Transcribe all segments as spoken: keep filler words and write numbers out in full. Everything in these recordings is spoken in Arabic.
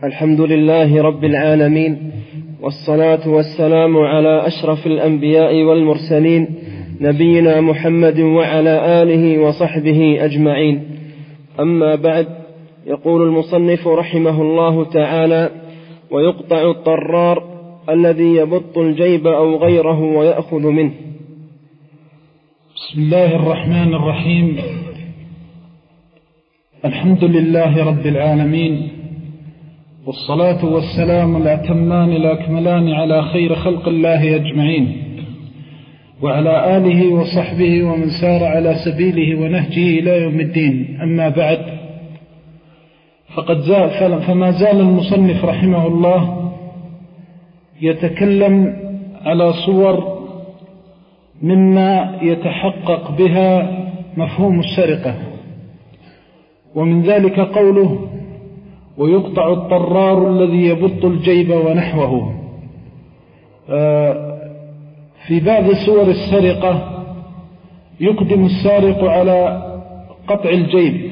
الحمد لله رب العالمين، والصلاة والسلام على أشرف الأنبياء والمرسلين، نبينا محمد وعلى آله وصحبه أجمعين. أما بعد، يقول المصنف رحمه الله تعالى: ويقطع الطرار الذي يبط الجيب أو غيره ويأخذ منه. بسم الله الرحمن الرحيم. الحمد لله رب العالمين، والصلاة والسلام الأتمان الأكملان على خير خلق الله أجمعين، وعلى آله وصحبه ومن سار على سبيله ونهجه إلى يوم الدين. أما بعد، فقد زال فما زال المصنف رحمه الله يتكلم على صور مما يتحقق بها مفهوم السرقة، ومن ذلك قوله: ويقطع الطرار الذي يبط الجيب ونحوه. في بعض صور السرقة يقدم السارق على قطع الجيب،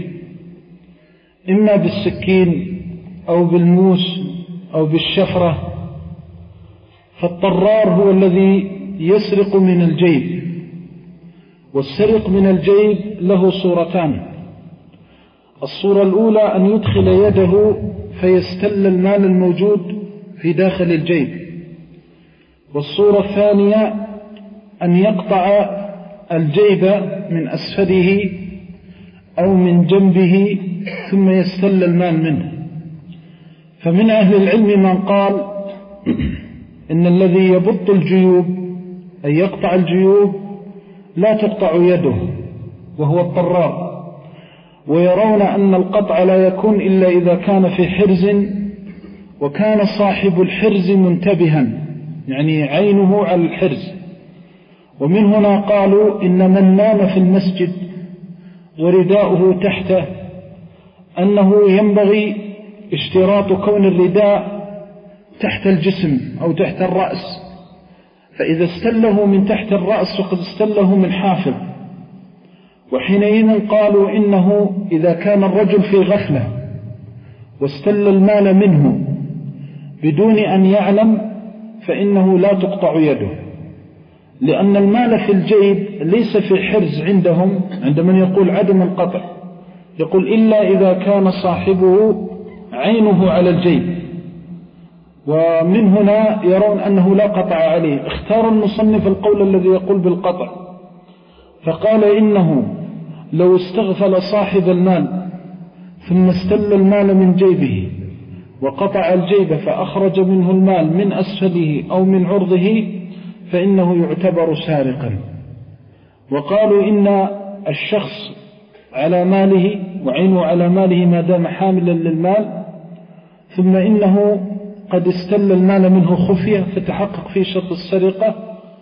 إما بالسكين أو بالموس أو بالشفرة. فالطرار هو الذي يسرق من الجيب، والسرق من الجيب له صورتان: الصورة الأولى أن يدخل يده فيستل المال الموجود في داخل الجيب، والصورة الثانية أن يقطع الجيب من أسفله أو من جنبه ثم يستل المال منه. فمن أهل العلم من قال إن الذي يبط الجيوب أي يقطع الجيوب لا تقطع يده، وهو الطرار، ويرون أن القطع لا يكون إلا إذا كان في حرز وكان صاحب الحرز منتبها، يعني عينه على الحرز. ومن هنا قالوا إن من نام في المسجد ورداؤه تحته أنه ينبغي اشتراط كون الرداء تحت الجسم أو تحت الرأس، فإذا استله من تحت الرأس فقد استله من حافظ. وحينئذ قالوا إنه إذا كان الرجل في غفلة واستل المال منه بدون أن يعلم فإنه لا تقطع يده، لأن المال في الجيب ليس في حرز عندهم. عند من يقول عدم القطع يقول إلا إذا كان صاحبه عينه على الجيب، ومن هنا يرون أنه لا قطع عليه. اختار المصنف القول الذي يقول بالقطع، فقال إنه لو استغفل صاحب المال ثم استل المال من جيبه وقطع الجيب فأخرج منه المال من أسفله أو من عرضه فإنه يعتبر سارقا. وقالوا إن الشخص على ماله وعينه على ماله ما دام حاملا للمال، ثم إنه قد استل المال منه خفية فتحقق في شرط السرقة.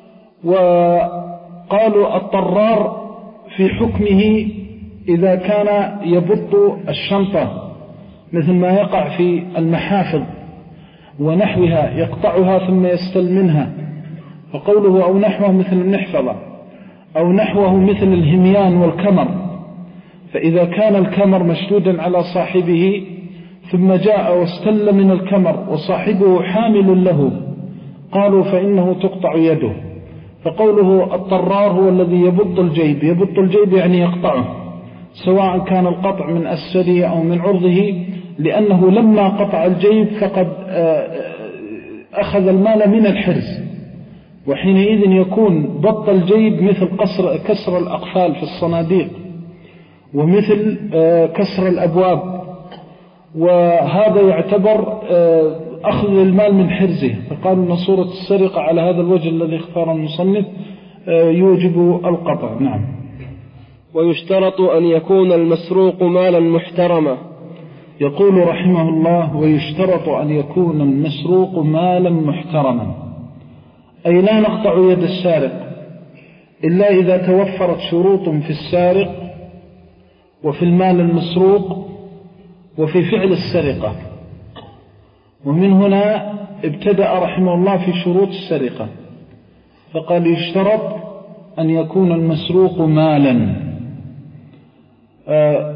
وقالوا الطرار في حكمه إذا كان يبط الشنطة مثل ما يقع في المحافظ ونحوها، يقطعها ثم يستل منها، فقوله أو نحوه مثل النحفظة أو نحوه مثل الهميان والكمر. فإذا كان الكمر مشدودا على صاحبه ثم جاء واستل من الكمر وصاحبه حامل له، قالوا فإنه تقطع يده. فقوله الطرار هو الذي يبط الجيب، يبط الجيب يعني يقطعه، سواء كان القطع من أسفله أو من عرضه، لأنه لما قطع الجيب فقد أخذ المال من الحرز، وحينئذ يكون بط الجيب مثل قصر كسر الأقفال في الصناديق ومثل كسر الأبواب، وهذا يعتبر أخذ المال من حرزه. فقالوا أن صورة السرقة على هذا الوجه الذي اختار المصنف يوجب القطع. نعم. ويشترط أن يكون المسروق مالا محترما. يقول رحمه الله: ويشترط أن يكون المسروق مالا محترما، أي لا نقطع يد السارق إلا إذا توفرت شروط في السارق وفي المال المسروق وفي فعل السرقة. ومن هنا ابتدأ رحمه الله في شروط السرقة، فقال يشترط أن يكون المسروق مالا.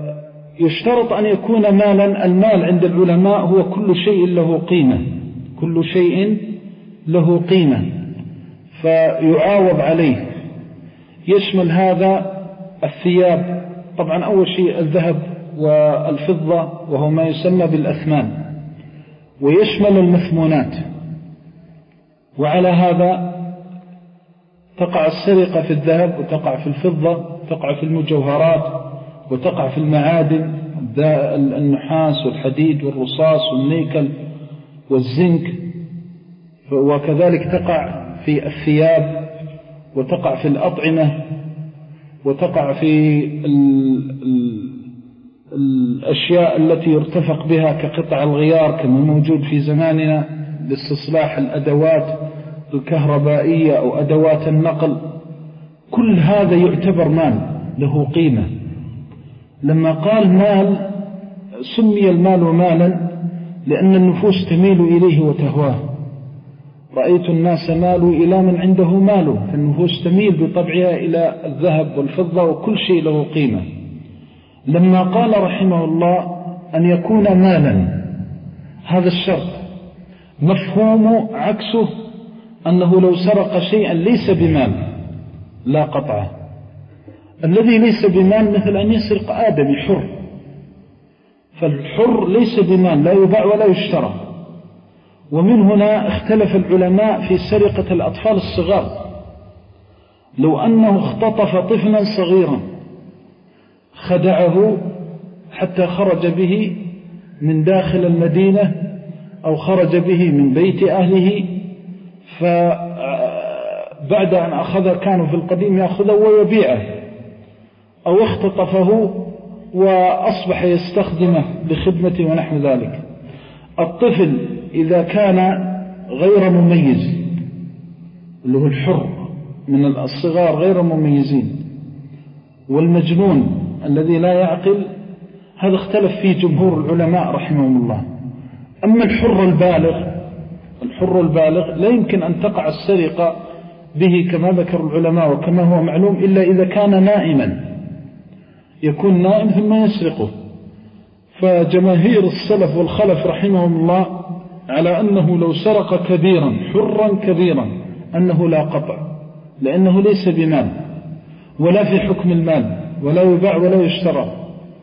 ويشترط أن يكون مالا. المال عند العلماء هو كل شيء له قيمة، كل شيء له قيمة فيعاوض عليه. يشمل هذا الثياب، طبعا أول شيء الذهب والفضة وهو ما يسمى بالأثمان، ويشمل المثمونات. وعلى هذا تقع السرقة في الذهب، وتقع في الفضة، وتقع في المجوهرات، وتقع في المعادن، النحاس والحديد والرصاص والنيكل والزنك، وكذلك تقع في الثياب، وتقع في الأطعمة، وتقع في ال ال الأشياء التي يرتفق بها كقطع الغيار كما موجود في زماننا لاستصلاح الأدوات الكهربائية أو أدوات النقل. كل هذا يعتبر مال له قيمة. لما قال مال سمي المال مالا لأن النفوس تميل إليه وتهواه. رأيت الناس مالوا إلى من عنده مال، فالنفوس تميل بطبعها إلى الذهب والفضة وكل شيء له قيمة. لما قال رحمه الله أن يكون مالا، هذا الشرط مفهوم عكسه أنه لو سرق شيئا ليس بمال لا قطعه. الذي ليس بمال مثل أن يسرق آدمي حر، فالحر ليس بمال، لا يباع ولا يشترى. ومن هنا اختلف العلماء في سرقة الأطفال الصغار. لو أنه اختطف طفلا صغيرا خدعه حتى خرج به من داخل المدينة أو خرج به من بيت أهله، فبعد أن أخذ كانوا في القديم يأخذه ويبيعه، أو اختطفه وأصبح يستخدمه لخدمته ونحو ذلك. الطفل إذا كان غير مميز اللي هو الحر من الصغار غير مميزين، والمجنون الذي لا يعقل، هذا اختلف فيه جمهور العلماء رحمهم الله. أما الحر البالغ، الحر البالغ لا يمكن أن تقع السرقة به كما ذكر العلماء وكما هو معلوم إلا إذا كان نائما، يكون نائم ثم يسرقه. فجماهير السلف والخلف رحمهم الله على أنه لو سرق كبيرا حرا كبيرا أنه لا قطع، لأنه ليس بمال ولا في حكم المال، ولا يباع ولا يشترى.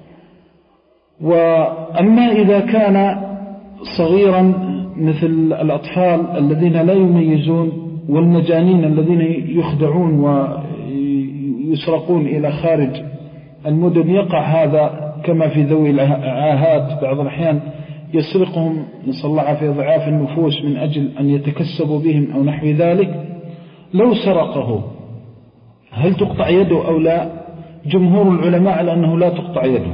وأما إذا كان صغيرا مثل الأطفال الذين لا يميزون والمجانين الذين يخدعون ويسرقون إلى خارج المدن، يقع هذا كما في ذوي العاهات بعض الأحيان يسرقهم نسأل الله في ضعاف النفوس من أجل أن يتكسبوا بهم أو نحو ذلك. لو سرقه هل تقطع يده أو لا؟ جمهور العلماء على أنه لا تقطع يده،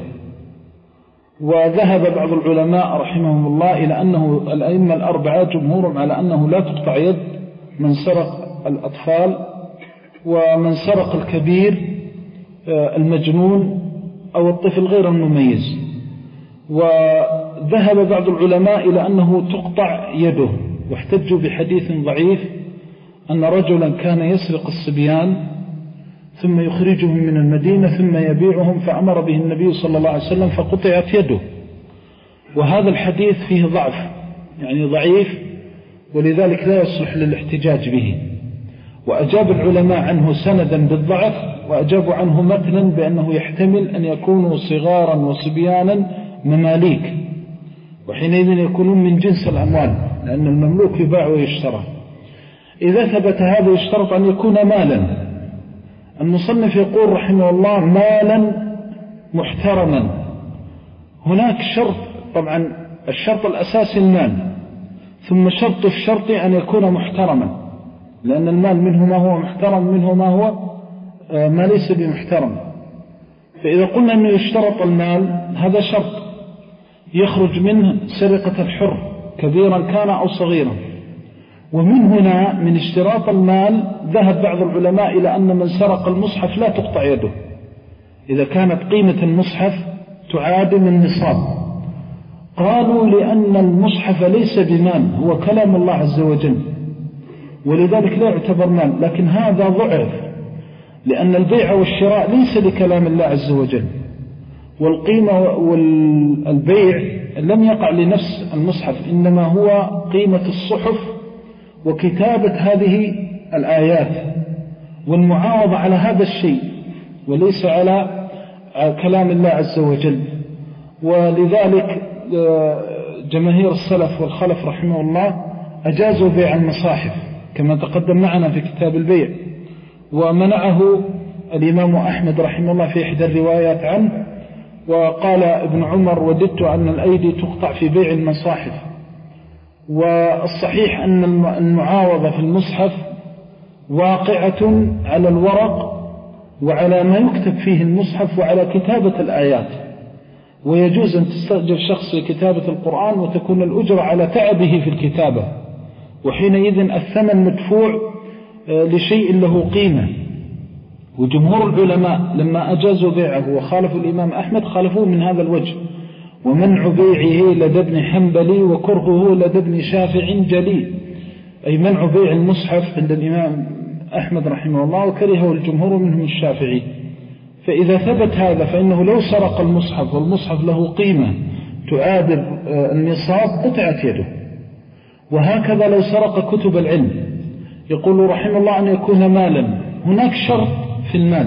وذهب بعض العلماء رحمهم الله إلى أنه الأئمة الأربعة جمهورهم على أنه لا تقطع يد من سرق الأطفال ومن سرق الكبير المجنون أو الطفل غير المميز. وذهب بعض العلماء إلى أنه تقطع يده، واحتجوا بحديث ضعيف أن رجلا كان يسرق الصبيان ثم يخرجهم من المدينة ثم يبيعهم، فأمر به النبي صلى الله عليه وسلم فقطعت يده. وهذا الحديث فيه ضعف، يعني ضعيف، ولذلك لا يصلح للاحتجاج به. وأجاب العلماء عنه سندا بالضعف، وأجابوا عنه متنا بأنه يحتمل أن يكونوا صغارا وصبيانا مماليك، وحينئذ يكونون من جنس الأموال، لأن المملوك يباع ويشترى. إذا ثبت هذا يشترط أن يكون مالا. المصنف يقول رحمه الله مالا محترما. هناك شرط، طبعا الشرط الأساسي المال، ثم شرط الشرط أن يكون محترما، لأن المال منه ما هو محترم منه ما هو ما ليس بمحترم. فإذا قلنا أنه يشترط المال هذا شرط يخرج منه سرقة الحر كبيرا كان أو صغيرا. ومن هنا من اشتراط المال ذهب بعض العلماء إلى أن من سرق المصحف لا تقطع يده إذا كانت قيمة المصحف تعادل النصاب. قالوا لأن المصحف ليس بمال، هو كلام الله عز وجل، ولذلك لا يعتبر مال. لكن هذا ضعف، لأن البيع والشراء ليس لكلام الله عز وجل، والقيمة والبيع لم يقع لنفس المصحف، إنما هو قيمة الصحف وكتابة هذه الآيات والمعاوضة على هذا الشيء وليس على كلام الله عز وجل. ولذلك جماهير السلف والخلف رحمه الله أجازوا بيع المصاحف كما تقدم معنا في كتاب البيع، ومنعه الإمام أحمد رحمه الله في إحدى الروايات عنه، وقال ابن عمر وددت أن الأيدي تقطع في بيع المصاحف. والصحيح أن المعاوضة في المصحف واقعة على الورق وعلى ما يكتب فيه المصحف وعلى كتابة الآيات، ويجوز أن تستأجر شخص في كتابة القرآن وتكون الأجرة على تعبه في الكتابة، وحينئذ الثمن مدفوع لشيء له قيمة. وجمهور العلماء لما أجازوا بيعه وخالفوا الإمام أحمد خالفوه من هذا الوجه، ومنع بيعه لدى ابن حنبلي وكرهه لدى ابن شافع جلي، أي منع بيع المصحف عند الإمام أحمد رحمه الله وكرهه الجمهور منهم الشافعي. فإذا ثبت هذا فإنه لو سرق المصحف والمصحف له قيمة تعادل النصاب قطعت يده. وهكذا لو سرق كتب العلم، يقول رحمه الله أن يكون مالا، هناك شرط في المال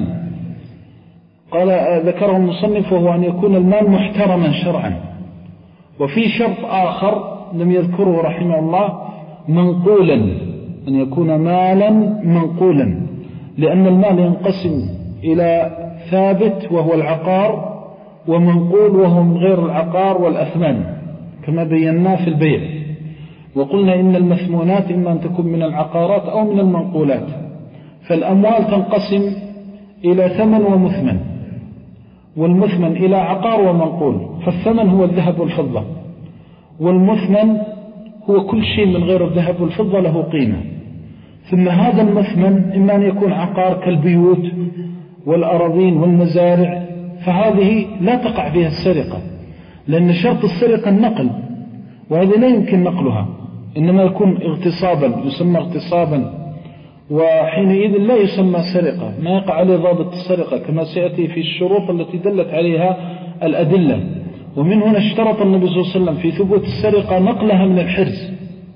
قال ذكره المصنف وهو أن يكون المال محترما شرعا، وفي شرط آخر لم يذكره رحمه الله منقولا، أن يكون مالا منقولا، لأن المال ينقسم إلى ثابت وهو العقار، ومنقول وهو من غير العقار والأثمان كما بيناه في البيع. وقلنا إن المثمونات إما أن تكون من العقارات أو من المنقولات. فالأموال تنقسم إلى ثمن ومثمن، والمثمن إلى عقار ومنقول، فالثمن هو الذهب والفضة، والمثمن هو كل شيء من غير الذهب والفضة له قيمة. ثم هذا المثمن إما أن يكون عقار كالبيوت والأراضين والمزارع، فهذه لا تقع فيها السرقة، لأن شرط السرقة النقل، وهذه لا يمكن نقلها، إنما يكون اغتصابا، يسمى اغتصابا، وحينئذ لا يسمى سرقة، ما يقع عليه ضابط السرقة كما سيأتي في الشروط التي دلت عليها الأدلة. ومن هنا اشترط النبي صلى الله عليه وسلم في ثبوت السرقة نقلها من الحرز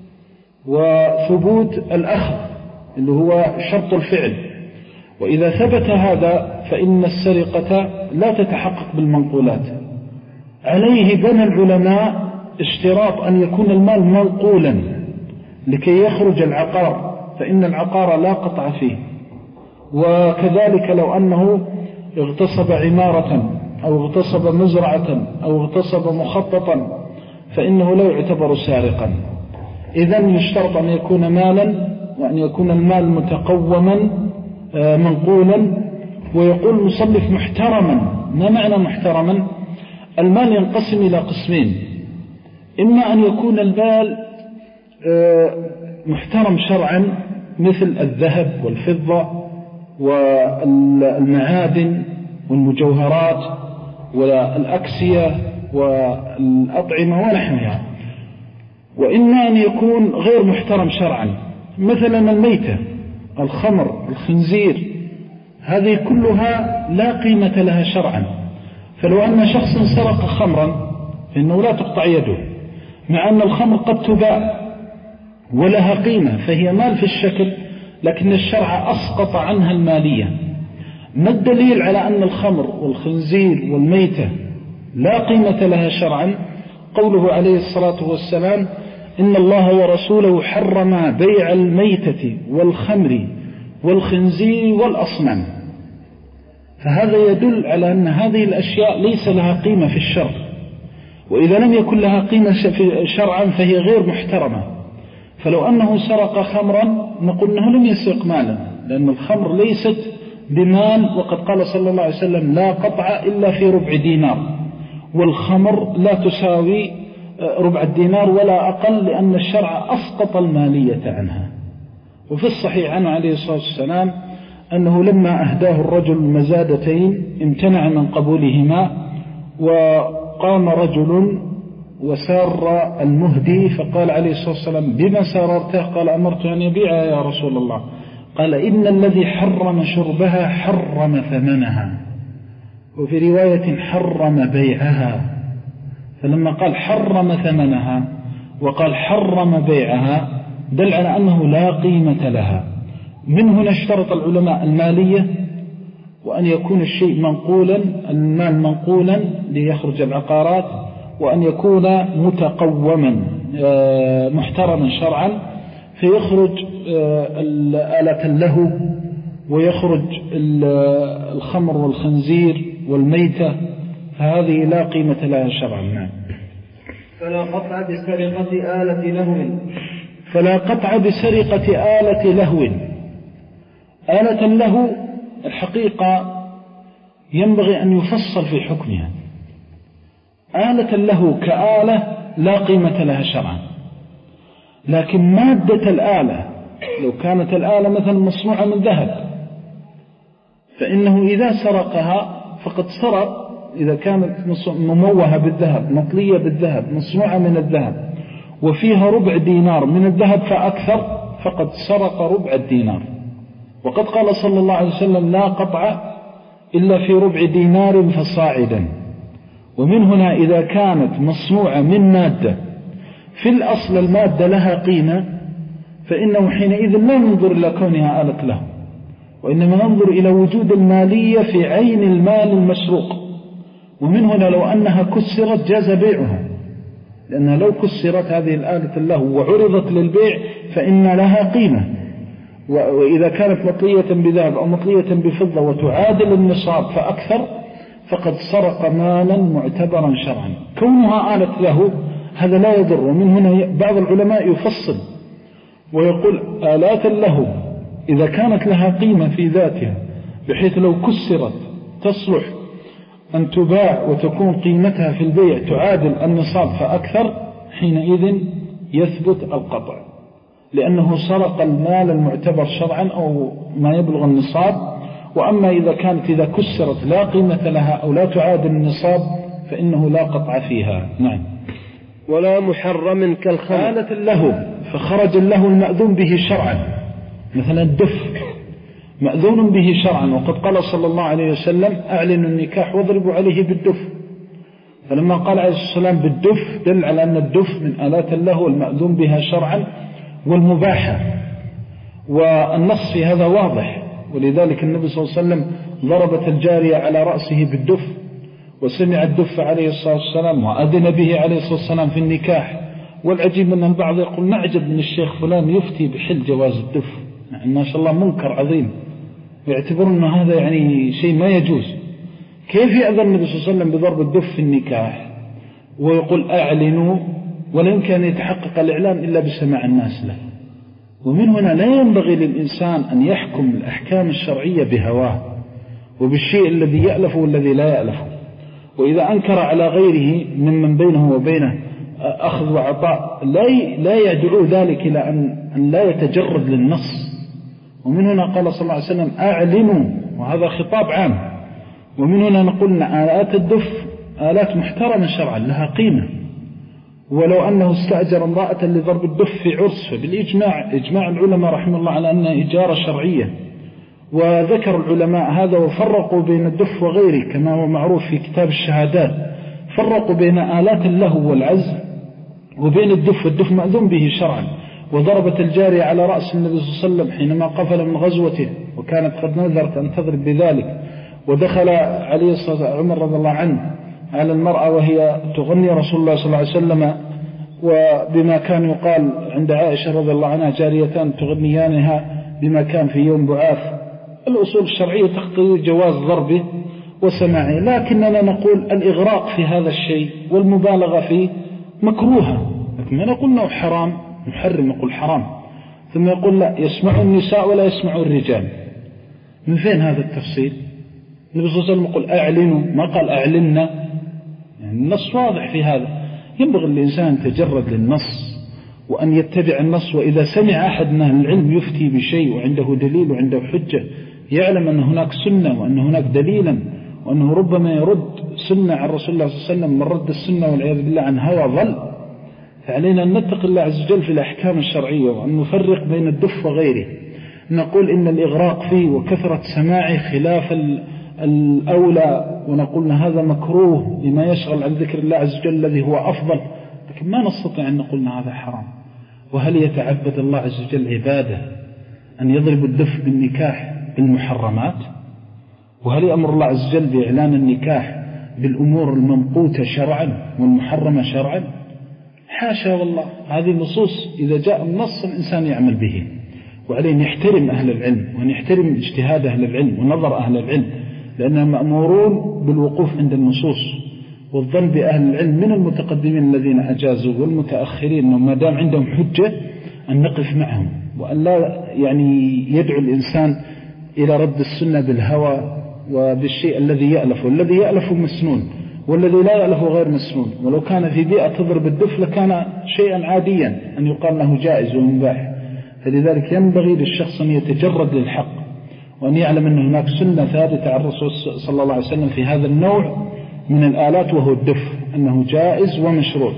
وثبوت الأخذ اللي هو شرط الفعل. وإذا ثبت هذا فإن السرقة لا تتحقق بالمنقولات. عليه بنى العلماء اشتراط أن يكون المال منقولا لكي يخرج العقار، فإن العقار لا قطع فيه. وكذلك لو أنه اغتصب عمارة أو اغتصب مزرعة أو اغتصب مخططا فإنه لا يعتبر سارقا. إذن يشترط أن يكون مالا، وأن يكون المال متقوما منقولا. ويقول المصنف محترما. ما معنى محترما؟ المال ينقسم إلى قسمين، إما أن يكون المال محترم شرعا مثل الذهب والفضة والمعادن والمجوهرات والأكسية والأطعمة ونحوها، وإما أن يكون غير محترم شرعا مثلا الميتة، الخمر، الخنزير، هذه كلها لا قيمة لها شرعا. فلو أن شخص سرق خمرا فإنه لا تقطع يده، مع أن الخمر قد تباع ولها قيمة فهي مال في الشكل، لكن الشرع أسقط عنها المالية. ما الدليل على أن الخمر والخنزير والميتة لا قيمة لها شرعا؟ قوله عليه الصلاة والسلام: إن الله ورسوله حرم بيع الميتة والخمر والخنزير والأصنام. فهذا يدل على أن هذه الأشياء ليس لها قيمة في الشرع، وإذا لم يكن لها قيمة شرعا فهي غير محترمة. فلو أنه سرق خمرا نقول أنه لم يسرق مالا، لأن الخمر ليست بمال، وقد قال صلى الله عليه وسلم: لا قطع إلا في ربع دينار، والخمر لا تساوي ربع الدينار ولا أقل، لأن الشرع أسقط المالية عنها. وفي الصحيح عنه عليه الصلاة والسلام أنه لما أهداه الرجل مزادتين امتنع من قبولهما، وقام رجل وسار المهدي فقال عليه الصلاة والسلام: بما ساررته؟ قال: أمرت أن يبيعها يا رسول الله. قال: إن الذي حرم شربها حرم ثمنها. وفي رواية حرم بيعها. فلما قال حرم ثمنها وقال حرم بيعها دل على أنه لا قيمة لها. من هنا اشترط العلماء المالية، وأن يكون الشيء منقولا، المال منقولا ليخرج العقارات، وأن يكون متقوما محترما شرعا فيخرج آلة اللهو، ويخرج الخمر والخنزير والميتة، فهذه لا قيمة لها شرعا. نعم. فلا قطع بسرقة آلة لهو فلا قطع بسرقة آلة لهو. آلة اللهو الحقيقة ينبغي أن يفصل في حكمها. آلة اللهو كآلة لا قيمة لها شرعا، لكن مادة الآلة لو كانت الآلة مثلا مصنوعة من ذهب فإنه إذا سرقها فقد سرق. إذا كانت مموهة بالذهب، مطلية بالذهب، مصنوعة من الذهب، وفيها ربع دينار من الذهب فأكثر، فقد سرق ربع الدينار. وقد قال صلى الله عليه وسلم لا قطع إلا في ربع دينار فصاعدا. ومن هنا إذا كانت مصنوعة من مادة في الأصل المادة لها قيمة، فإنه حينئذ لا ننظر إلى كونها آلة له، وإنما ننظر إلى وجود المالية في عين المال المسروق. ومن هنا لو أنها كسرت جاز بيعها، لأنها لو كسرت هذه الآلة له وعرضت للبيع فإن لها قيمة. وإذا كانت مطلية بذهب أو مطلية بفضة وتعادل النصاب فأكثر فقد سرق مالا معتبرا شرعا. كونها آلة له هذا لا يضر. ومن هنا بعض العلماء يفصل ويقول آلات له إذا كانت لها قيمة في ذاتها بحيث لو كسرت تصلح أن تباع وتكون قيمتها في البيع تعادل النصاب فأكثر، حينئذ يثبت القطع، لأنه سرق المال المعتبر شرعا أو ما يبلغ النصاب. وأما إذا كانت إذا كسرت لا قيمة لها أو لا تعادل النصاب فإنه لا قطع فيها. نعم. ولا محرم كالخمر. آلة اللهو فخرج اللهو المأذون به شرعا، مثلا الدف مأذون به شرعا، وقد قال صلى الله عليه وسلم أعلنوا النكاح واضربوا عليه بالدف. فلما قال عليه الصلاة والسلام بالدف دل على أن الدف من آلات اللهو المأذون بها شرعا والمباحة، والنص في هذا واضح. ولذلك النبي صلى الله عليه وسلم ضربت الجارية على رأسه بالدف، وسمع الدف عليه الصلاة والسلام وأذن به عليه الصلاة والسلام في النكاح. والعجيب أن البعض يقول نعجب من الشيخ فلان يفتي بحل جواز الدف، يعني ما شاء الله منكر عظيم، ويعتبرون أن هذا يعني شيء ما يجوز. كيف يأذن النبي صلى الله عليه وسلم بضرب الدف في النكاح ويقول أعلنوا، ولا يمكن أن يتحقق الإعلان إلا بسماع الناس له؟ ومن هنا لا ينبغي للإنسان أن يحكم الأحكام الشرعية بهواه وبالشيء الذي يألفه والذي لا يألفه. وإذا أنكر على غيره ممن بينه وبينه أخذ وعطاء لا يدعو ذلك إلى أن لا يتجرد للنص. ومن هنا قال صلى الله عليه وسلم أعلنوا، وهذا خطاب عام. ومن هنا نقول أن آلات الدف آلات محترمة شرعا لها قيمة. ولو أنه استأجر امرأة لضرب الدف في عرس فبالإجماع إجماع العلماء رحمه الله على أنها إجارة شرعية. وذكر العلماء هذا وفرقوا بين الدف وغيره كما هو معروف في كتاب الشهادات، فرقوا بين آلات اللهو والعزف وبين الدف. والدف مأذون به شرعا. وضربت الجارية على رأس النبي صلى الله عليه وسلم حينما قفل من غزوته وكانت قد نذرت أن تضرب بذلك. ودخل عليه الصلاة عمر رضي الله عنه على المرأة وهي تغني رسول الله صلى الله عليه وسلم، وبما كان يقال عند عائشة رضي الله عنها جاريتان تغنيانها بما كان في يوم بعاث. الأصول الشرعية تقتضي جواز ضربه وسماعه، لكننا نقول الإغراق في هذا الشيء والمبالغة فيه مكروهة. لكن ما نقول أنه حرام محرم، نقول حرام، ثم يقول لا يسمع النساء ولا يسمع الرجال. من فين هذا التفصيل؟ النبي صلى الله عليه وسلم يقول أعلنوا، ما قال أعلنا. يعني النص واضح في هذا. ينبغي الإنسان يتجرد للنص وأن يتبع النص. وإذا سمع أحد من أهل العلم يفتي بشيء وعنده دليل وعنده حجة يعلم أن هناك سنة وأن هناك دليلا، وأنه ربما يرد سنة عن رسول الله صلى الله عليه وسلم من رد السنة والعياذ بالله عن هوى ظل. فعلينا أن نتقي الله عز وجل في الأحكام الشرعية وأن نفرق بين الدف وغيره. نقول إن الإغراق فيه وكثرة سماعه خلاف الأولى ونقول هذا مكروه لما يشغل عن ذكر الله عز وجل الذي هو أفضل، لكن ما نستطيع أن نقول هذا حرام. وهل يتعبد الله عز وجل عباده أن يضرب الدف بالنكاح بالمحرمات؟ وهل يأمر الله عز وجل بإعلان النكاح بالأمور الممقوتة شرعا والمحرمة شرعا؟ حاشا والله. هذه النصوص إذا جاء النص الإنسان يعمل به، وعليه نحترم أهل العلم ونحترم اجتهاد أهل العلم ونظر أهل العلم، لأنهم مأمورون بالوقوف عند النصوص والظن بأهل العلم من المتقدمين الذين أجازوا والمتأخرين، وما دام عندهم حجة أن نقف معهم، وأن لا يعني يدعو الإنسان إلى رد السنة بالهوى وبالشيء الذي يألفه. الذي يألفه مسنون، والذي لا يألفه غير مسنون. ولو كان في بيئة تضرب الدف لكان شيئا عاديا أن يقال له جائز ومباح. فلذلك ينبغي للشخص أن يتجرد للحق، وأن يعلم أن هناك سنة ثابتة عن الرسول صلى الله عليه وسلم في هذا النوع من الآلات وهو الدف، أنه جائز ومشروع.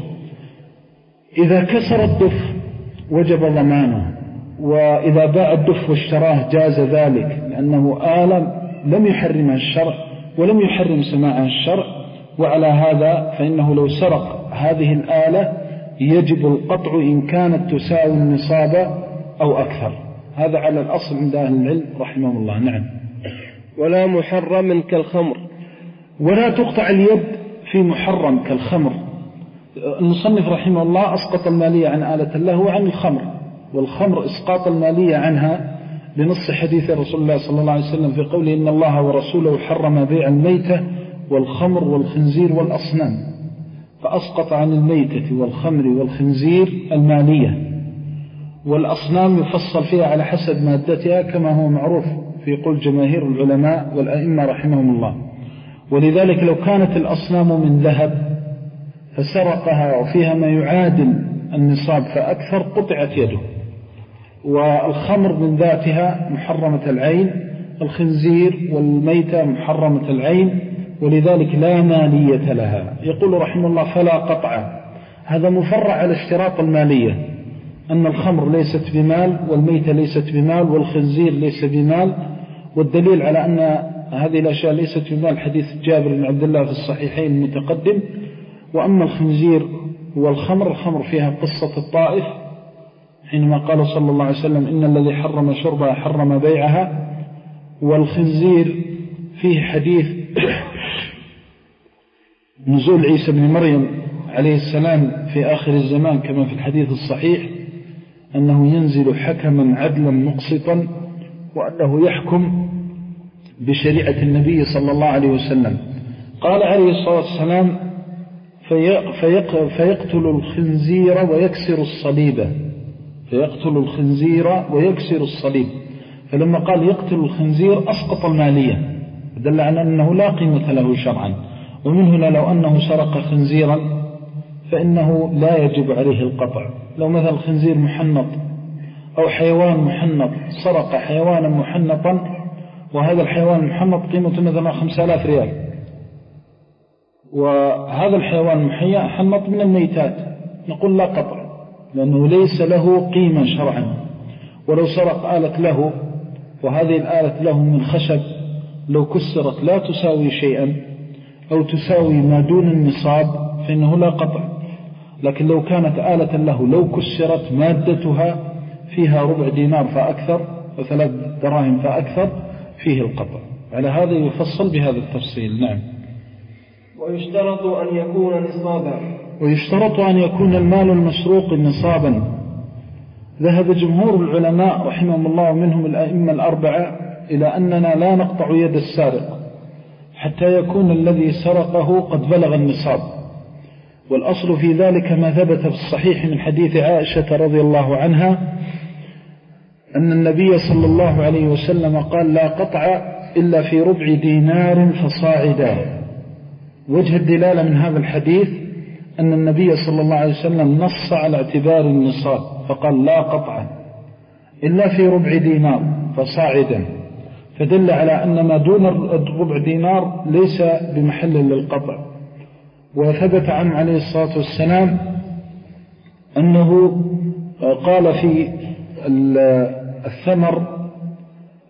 إذا كسر الدف وجب ضمانه، وإذا باع الدف واشتراه جاز ذلك، لأنه آلة لم يحرمها الشرع ولم يحرم سماعها الشرع. وعلى هذا فإنه لو سرق هذه الآلة يجب القطع إن كانت تساوي النصاب أو أكثر. هذا على الأصل عند أهل العلم رحمه الله. نعم. ولا محرم كالخمر. ولا تقطع اليد في محرم كالخمر. المصنف رحمه الله أسقط المالية عن آلة اللهو وعن الخمر، والخمر إسقاط المالية عنها لنص حديث رسول الله صلى الله عليه وسلم في قوله إن الله ورسوله حرم بيع الميتة والخمر والخنزير والأصنام، فأسقط عن الميتة والخمر والخنزير المالية، والأصنام يفصل فيها على حسب مادتها كما هو معروف في قول جماهير العلماء والأئمة رحمهم الله. ولذلك لو كانت الأصنام من ذهب فسرقها وفيها ما يعادل النصاب فأكثر قطعت يده. والخمر من ذاتها محرمة العين، الخنزير والميتة محرمة العين، ولذلك لا مالية لها. يقول رحمه الله فلا قطع. هذا مفرع على اشتراط المالية، أن الخمر ليست بمال والميتة ليست بمال والخنزير ليس بمال. والدليل على أن هذه الأشياء ليست بمال حديث جابر بن عبد الله في الصحيحين المتقدم. وأما الخنزير والخمر، الخمر فيها قصة الطائف حينما قال صلى الله عليه وسلم إن الذي حرم شربها حرم بيعها. والخنزير فيه حديث نزول عيسى بن مريم عليه السلام في آخر الزمان كما في الحديث الصحيح، أنه ينزل حكما عدلا مقسطا، وأنه يحكم بشريعة النبي صلى الله عليه وسلم. قال عليه الصلاة والسلام فيقتل الخنزير ويكسر الصليب، فيقتل الخنزير ويكسر الصليب. فلما قال يقتل الخنزير أسقط المالية، دل على أنه لا قيمة له شرعا. ومن هنا لو أنه سرق خنزيرا فإنه لا يجب عليه القطع. لو مثل خنزير محنط أو حيوان محنط، سرق حيوانا محنطا وهذا الحيوان المحنط قيمته مثلا خمسة آلاف ريال، وهذا الحيوان محنط من الميتات، نقول لا قطع لأنه ليس له قيمة شرعا. ولو سرق آلة له وهذه الآلة له من خشب لو كسرت لا تساوي شيئا أو تساوي ما دون النصاب فإنه لا قطع. لكن لو كانت آلة له لو كسرت مادتها فيها ربع دينار فأكثر وثلاث دراهم فأكثر فيه القطع. على هذا يفصل بهذا التفصيل. نعم. ويشترط أن يكون نصابا. ويشترط أن يكون المال المسروق نصابا. ذهب جمهور العلماء رحمهم الله ومنهم الأئمة الأربعة إلى أننا لا نقطع يد السارق حتى يكون الذي سرقه قد بلغ النصاب. والأصل في ذلك ما ثبت في الصحيح من حديث عائشة رضي الله عنها أن النبي صلى الله عليه وسلم قال لا قطع إلا في ربع دينار فصاعدا. وجه الدلالة من هذا الحديث أن النبي صلى الله عليه وسلم نص على اعتبار النصاب فقال لا قطع إلا في ربع دينار فصاعدا، فدل على أن ما دون الربع دينار ليس بمحل للقطع. وثبت عنه عليه الصلاة والسلام أنه قال في الثمر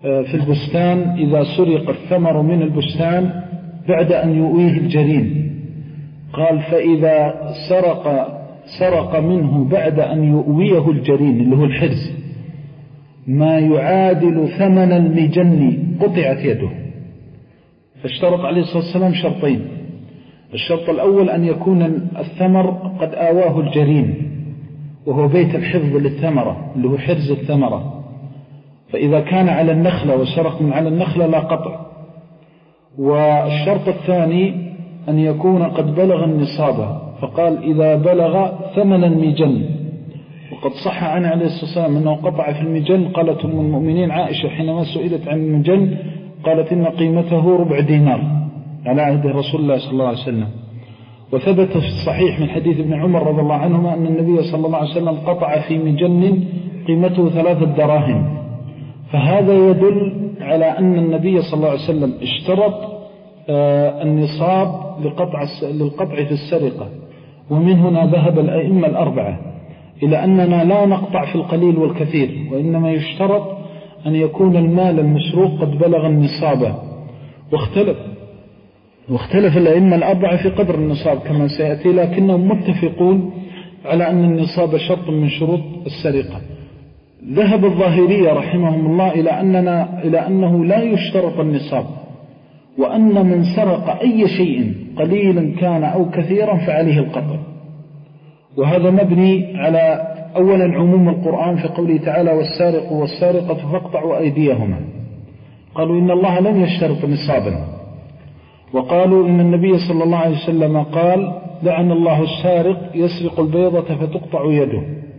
في البستان إذا سرق الثمر من البستان بعد أن يؤويه الجرين. قال فإذا سرق سرق منه بعد أن يؤويه الجرين اللي هو الحرز ما يعادل ثمن المجن قطعت يده. فاشترط عليه الصلاة والسلام شرطين: الشرط الأول أن يكون الثمر قد آواه الجرين وهو بيت الحفظ للثمرة اللي هو حرز الثمرة، فإذا كان على النخلة وسرق من على النخلة لا قطع. والشرط الثاني أن يكون قد بلغ النصاب، فقال إذا بلغ ثمن المجن. وقد صح عنه عليه الصلاة والسلام أنه قطع في المجن. قالت أم المؤمنين عائشة حينما سئلت عن المجن قالت إن قيمته ربع دينار على عهد رسول الله صلى الله عليه وسلم. وثبت في الصحيح من حديث ابن عمر رضي الله عنهما أن النبي صلى الله عليه وسلم قطع في مجن قيمته ثلاثة دراهم. فهذا يدل على أن النبي صلى الله عليه وسلم اشترط النصاب لقطع للقطع في السرقة. ومن هنا ذهب الأئمة الأربعة إلى أننا لا نقطع في القليل والكثير، وإنما يشترط أن يكون المال المسروق قد بلغ النصاب. واختلف واختلف الأئمة الأربعة في قدر النصاب كما سيأتي، لكنهم متفقون على أن النصاب شرط من شروط السرقة. ذهب الظاهرية رحمهم الله إلى أننا إلى أنه لا يشترط النصاب، وأن من سرق أي شيء قليلا كان أو كثيرا فعليه القطع. وهذا مبني على أولا عموم القرآن في قوله تعالى والسارق والسارقة فاقطعوا أيديهما. قالوا إن الله لم يشترط نصابا. وقالوا إن النبي صلى الله عليه وسلم قال لعن الله السارق يسرق البيضة فتقطع يده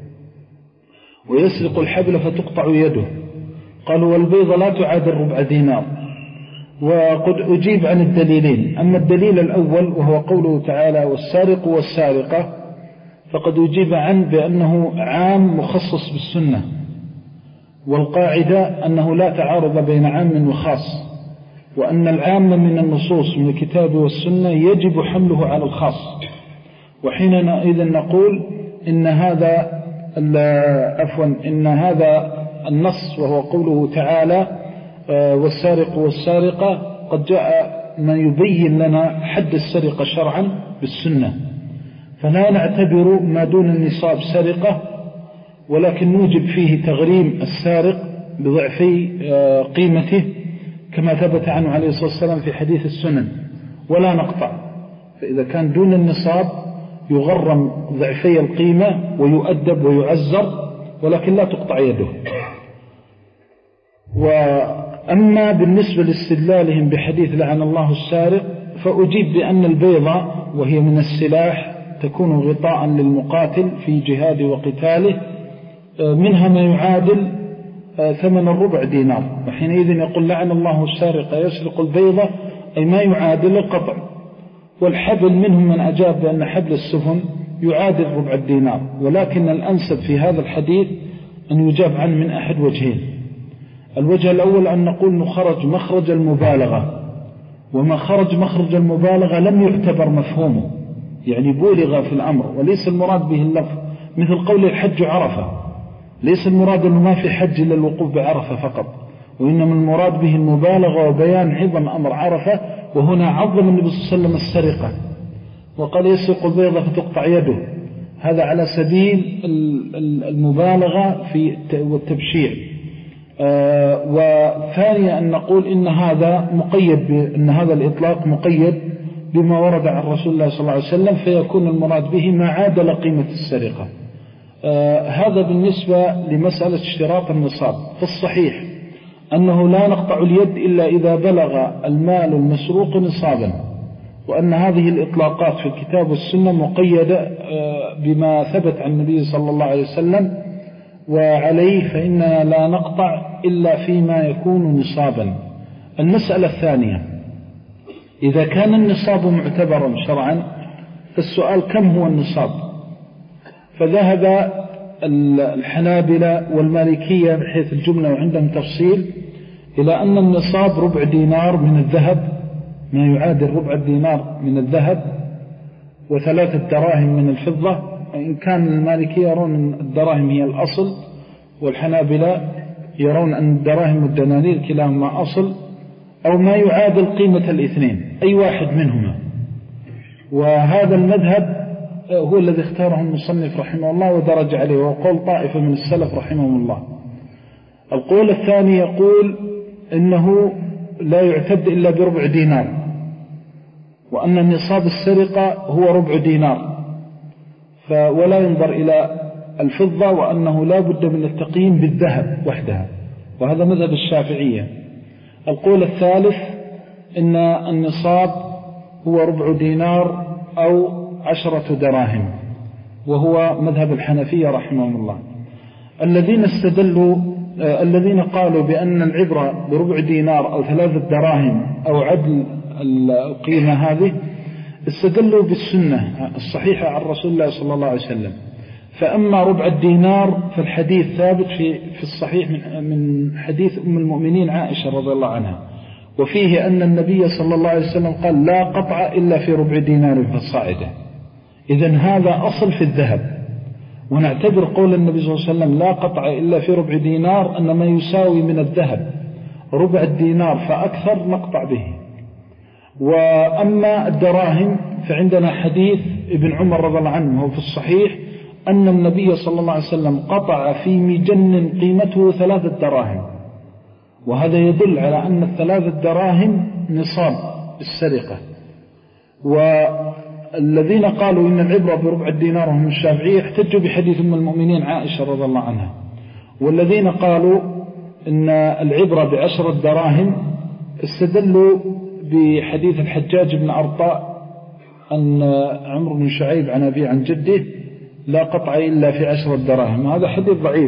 ويسرق الحبل فتقطع يده. قالوا والبيضة لا تعادل ربع دينار. وقد أجيب عن الدليلين. أما الدليل الأول وهو قوله تعالى والسارق والسارقة فقد أجيب عنه بأنه عام مخصص بالسنة، والقاعدة أنه لا تعارض بين عام وخاص، وأن العام من النصوص من الكتاب والسنة يجب حمله على الخاص. وحينئذ نقول إن هذا عفوا إن هذا النص وهو قوله تعالى والسارق والسارقة قد جاء ما يبين لنا حد السرقة شرعا بالسنة، فلا نعتبر ما دون النصاب سرقة، ولكن نوجب فيه تغريم السارق بضعفي قيمته كما ثبت عنه عليه الصلاة والسلام في حديث السنن، ولا نقطع. فإذا كان دون النصاب يغرم ضعفي القيمة ويؤدب ويعزر، ولكن لا تقطع يده. وأما بالنسبة لاستدلالهم بحديث لعن الله السارق فأجيب بأن البيضة وهي من السلاح تكون غطاء للمقاتل في جهاد وقتاله، منها ما يعادل ثمن الربع دينار. وحينئذ يقول لعن الله السارق يسرق البيضة أي ما يعادل القطع. والحبل منهم من أجاب بأن حبل السفن يعادل ربع الدينار، ولكن الأنسب في هذا الحديث أن يجاب عنه من أحد وجهين. الوجه الأول أن نقول أنه خرج مخرج المبالغة، وما خرج مخرج المبالغة لم يعتبر مفهومه، يعني بولغ في الأمر، وليس المراد به اللفظ، مثل قول الحج عرفة، ليس المراد أنه ما في حج إلا الوقوف بعرفة فقط، وإنما المراد به المبالغة وبيان عظم أمر عرفة. وهنا عظم النبي صلى الله عليه وسلم السرقة وقال يسرق البيضة فتقطع يده، هذا على سبيل المبالغة في والتبشيع. وثانيا أن نقول إن هذا مقيد بأن هذا الإطلاق مقيد بما ورد عن رسول الله صلى الله عليه وسلم، فيكون المراد به ما عادل قيمة السرقة. هذا بالنسبة لمسألة اشتراط النصاب. في الصحيح أنه لا نقطع اليد إلا إذا بلغ المال المسروق نصابا، وأن هذه الإطلاقات في الكتاب والسنة مقيدة بما ثبت عن النبي صلى الله عليه وسلم، وعليه فإننا لا نقطع إلا فيما يكون نصابا. المسألة الثانية، إذا كان النصاب معتبرا شرعا فالسؤال كم هو النصاب؟ فذهب الحنابلة والمالكية بحيث الجملة وعندهم تفصيل إلى أن النصاب ربع دينار من الذهب، ما يعادل ربع الدينار من الذهب، وثلاثة دراهم من الفضة. وإن كان المالكية يرون الدراهم هي الأصل، والحنابلة يرون أن الدراهم والدنانير كلاهما أصل أو ما يعادل قيمة الاثنين أي واحد منهما. وهذا المذهب هو الذي اختاره المصنف رحمه الله ودرج عليه، وقول طائفة من السلف رحمهم الله. القول الثاني يقول إنه لا يعتد إلا بربع دينار، وأن نصاب السرقة هو ربع دينار، ولا ينظر إلى الفضة، وأنه لا بد من التقييم بالذهب وحدها، وهذا مذهب الشافعية. القول الثالث إن النصاب هو ربع دينار أو عشرة دراهم، وهو مذهب الحنفية رحمهم الله. الذين استدلوا الذين قالوا بأن العبرة بربع دينار أو ثلاثة دراهم أو عدل القيمة هذه استدلوا بالسنة الصحيحة عن رسول الله صلى الله عليه وسلم. فأما ربع الدينار فالحديث ثابت في في الصحيح من حديث أم المؤمنين عائشة رضي الله عنها، وفيه أن النبي صلى الله عليه وسلم قال لا قطع إلا في ربع دينار فالصاعدة. إذن هذا أصل في الذهب، ونعتبر قول النبي صلى الله عليه وسلم لا قطع إلا في ربع دينار أن ما يساوي من الذهب ربع الدينار فأكثر نقطع به. وأما الدراهم فعندنا حديث ابن عمر رضي الله عنه هو في الصحيح أن النبي صلى الله عليه وسلم قطع في مجن قيمته ثلاثة دراهم، وهذا يدل على أن الثلاثة دراهم نصاب السرقة. والذين قالوا إن العبرة بربع الدينار هم الشافعية احتجوا بحديث أم المؤمنين عائشة رضي الله عنها، والذين قالوا إن العبرة بعشرة دراهم استدلوا بحديث الحجاج بن أرطاء أن عمرو بن شعيب عن أبي عن جده لا قطع إلا في عشرة دراهم، هذا حديث ضعيف.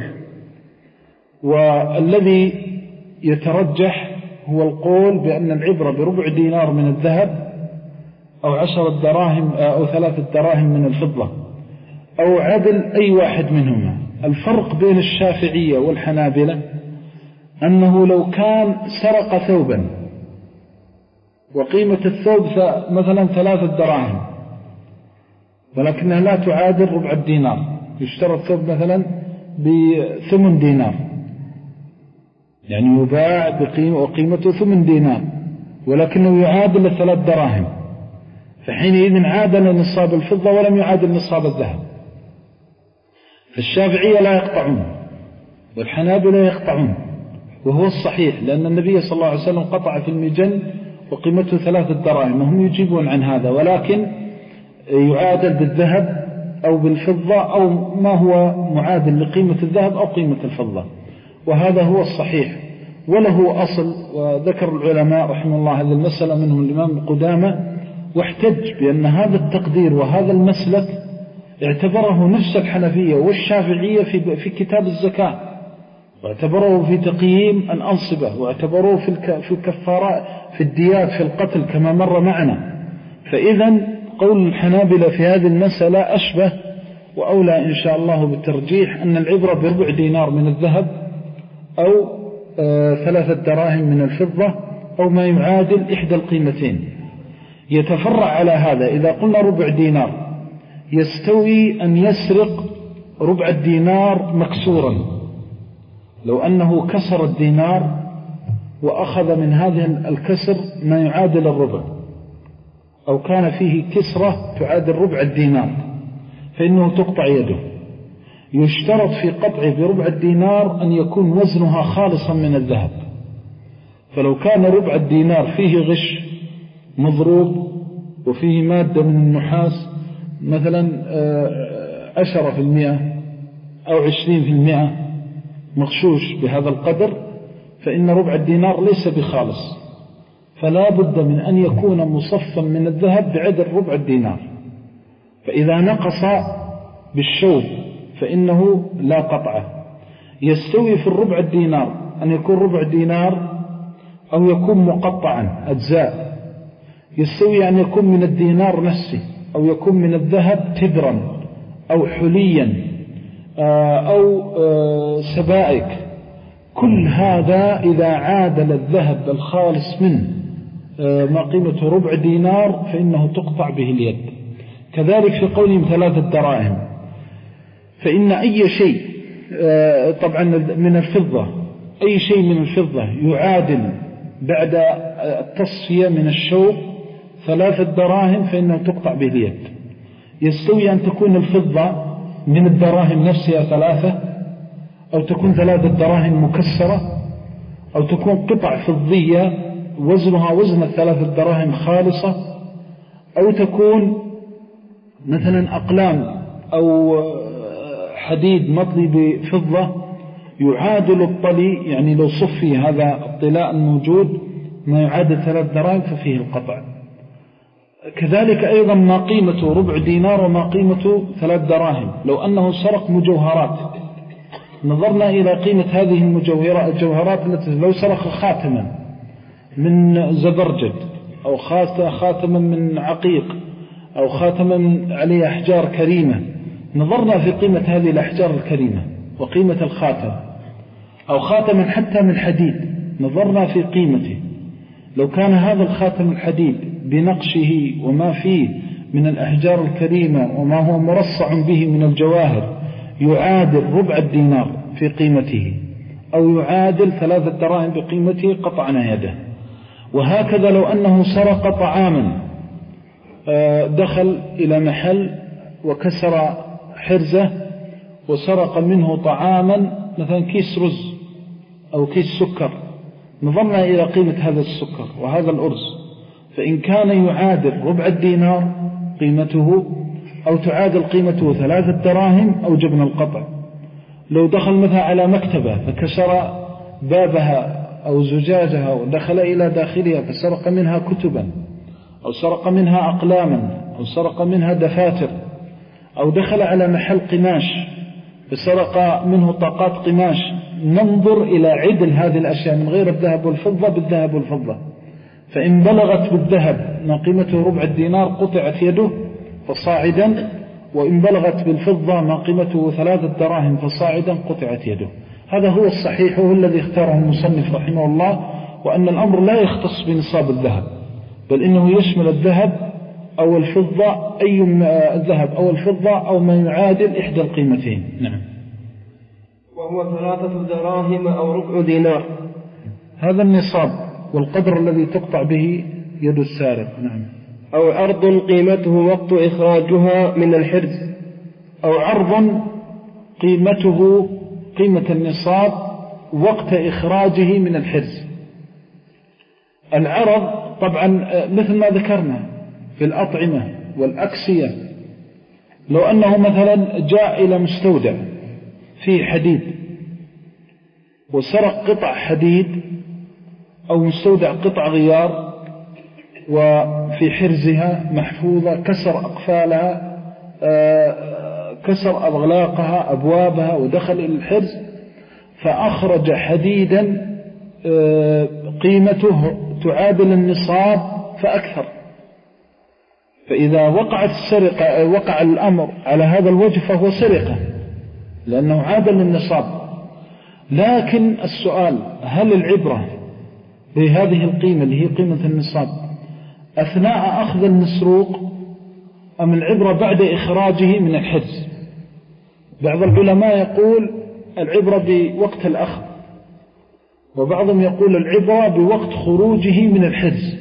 والذي يترجح هو القول بأن العبرة بربع دينار من الذهب أو عشرة دراهم أو ثلاثة دراهم من الفضة أو عدل أي واحد منهما. الفرق بين الشافعية والحنابلة أنه لو كان سرق ثوبا وقيمة الثوب مثلا ثلاثة دراهم ولكنها لا تعادل ربع الدينار، يشترى الثوب مثلا بثمن دينار، يعني يباع بقيمة وقيمته ثمن دينار ولكنه يعادل الثلاث دراهم، فحينئذ عادل نصاب الفضة ولم يعادل نصاب الذهب. فالشافعية لا يقطعون والحنابلة يقطعون، وهو الصحيح لأن النبي صلى الله عليه وسلم قطع في المجن وقيمته ثلاثة دراهم، وهم يجيبون عن هذا، ولكن يعادل بالذهب أو بالفضة أو ما هو معادل لقيمة الذهب أو قيمة الفضة، وهذا هو الصحيح وله أصل. وذكر العلماء رحمه الله هذه المسألة منهم الإمام قدامة، واحتج بأن هذا التقدير وهذا المسلك اعتبره نفس الحنفية والشافعية في في كتاب الزكاة، واعتبروه في تقييم الأنصبة، واعتبروه في الكفارات في الديات في القتل كما مر معنا. فإذا قول الحنابلة في هذه المسألة أشبه وأولى إن شاء الله بالترجيح أن العبرة بربع دينار من الذهب أو آه ثلاثة دراهم من الفضة أو ما يعادل إحدى القيمتين. يتفرع على هذا إذا قلنا ربع دينار يستوي أن يسرق ربع الدينار مكسورا، لو أنه كسر الدينار وأخذ من هذه الكسر ما يعادل الربع، أو كان فيه كسرة تعادل ربع الدينار، فإنه تقطع يده. يشترط في قطعه بربع الدينار أن يكون وزنها خالصا من الذهب، فلو كان ربع الدينار فيه غش مضروب وفيه مادة من النحاس مثلا عشرة في المئة أو عشرين في المئة مغشوش بهذا القدر، فإن ربع الدينار ليس بخالص، فلا بد من أن يكون مصفا من الذهب بعدل ربع الدينار. فإذا نقص بالشوب فإنه لا قطعه. يستوي في الربع الدينار أن يكون ربع دينار أو يكون مقطعا أجزاء، يستوي أن يكون من الدينار نفسه أو يكون من الذهب تبرا أو حليا أو سبائك. كل هذا إذا عادل الذهب الخالص منه ما قيمته ربع دينار فإنه تقطع به اليد. كذلك في قولهم ثلاثة دراهم، فإن أي شيء طبعا من الفضة أي شيء من الفضة يعادل بعد التصفية من الشوك ثلاثة دراهم فإنه تقطع به اليد. يستوي أن تكون الفضة من الدراهم نفسها ثلاثة، أو تكون ثلاثة دراهم مكسرة، أو تكون قطع فضية وزنها وزن الثلاثة دراهم خالصة، أو تكون مثلا أقلام أو حديد مطلي بفضة يعادل الطلي، يعني لو صفي هذا الطلاء الموجود ما يعادل ثلاث دراهم ففيه القطع. كذلك أيضا ما قيمته ربع دينار وما قيمته ثلاث دراهم. لو أنه سرق مجوهرات نظرنا إلى قيمة هذه المجوهرات التي لو سرق خاتما من زبرجد أو خاتما من عقيق أو خاتما عليه أحجار كريمة، نظرنا في قيمة هذه الأحجار الكريمة وقيمة الخاتم، أو خاتما حتى من حديد نظرنا في قيمته. لو كان هذا الخاتم الحديد بنقشه وما فيه من الأحجار الكريمة وما هو مرصع به من الجواهر يعادل ربع الدينار في قيمته أو يعادل ثلاثة دراهم بقيمته قطعنا يده. وهكذا لو أنه سرق طعاما، دخل إلى محل وكسر حرزة وسرق منه طعاما مثلا كيس رز أو كيس سكر، نظرنا إلى قيمة هذا السكر وهذا الأرز، فإن كان يعادل ربع الدينار قيمته أو تعادل قيمته ثلاثة دراهم أو جبن القطع. لو دخل مثلا على مكتبة فكسر بابها أو زجاجها ودخل إلى داخلها فسرق منها كتبا أو سرق منها أقلاما أو سرق منها دفاتر، أو دخل على محل قماش فسرق منه طاقات قماش، ننظر إلى عدل هذه الأشياء من غير الذهب والفضة بالذهب والفضة. فإن بلغت بالذهب ما قيمته ربع الدينار قطعت يده فصاعدا، وإن بلغت بالفضة ما قيمته ثلاثة دراهم فصاعدا قطعت يده. هذا هو الصحيح وهو الذي اختاره المصنف رحمه الله، وأن الأمر لا يختص بنصاب الذهب بل إنه يشمل الذهب أو الفضة، أي الذهب أو الفضة أو ما يعادل إحدى القيمتين. نعم. وهو ثلاثة دراهم أو ربع دينار، هذا النصاب والقدر الذي تقطع به يد السارق. نعم. أو عرض قيمته وقت إخراجها من الحرز، أو عرض قيمته قيمة النصاب وقت إخراجه من الحرز. العرض طبعا مثل ما ذكرنا في الأطعمة والأكسية، لو أنه مثلا جاء إلى مستودع فيه حديد وسرق قطع حديد، أو مستودع قطع غيار وفي حرزها محفوظة، كسر أقفالها كسر أغلاقها أبوابها ودخل إلى الحرز فأخرج حديدا قيمته تعادل النصاب فأكثر، فإذا وقعت السرقة وقع الأمر على هذا الوجه فهو سرقة لأنه عادل النصاب. لكن السؤال هل العبرة بهذه القيمة اللي هي قيمة النصاب أثناء أخذ المسروق أم العبرة بعد إخراجه من الحرز؟ بعض العلماء يقول العبرة بوقت الأخذ، وبعضهم يقول العبرة بوقت خروجه من الحرز.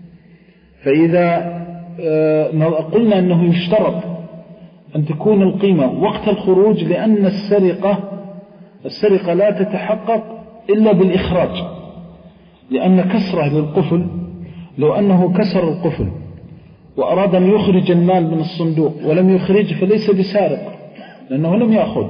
فإذا قلنا أنه يشترط أن تكون القيمة وقت الخروج، لأن السرقة السرقة لا تتحقق إلا بالإخراج، لأن كسره للقفل لو أنه كسر القفل وأراد أن يخرج المال من الصندوق ولم يخرج فليس بسارق لأنه لم يأخذ.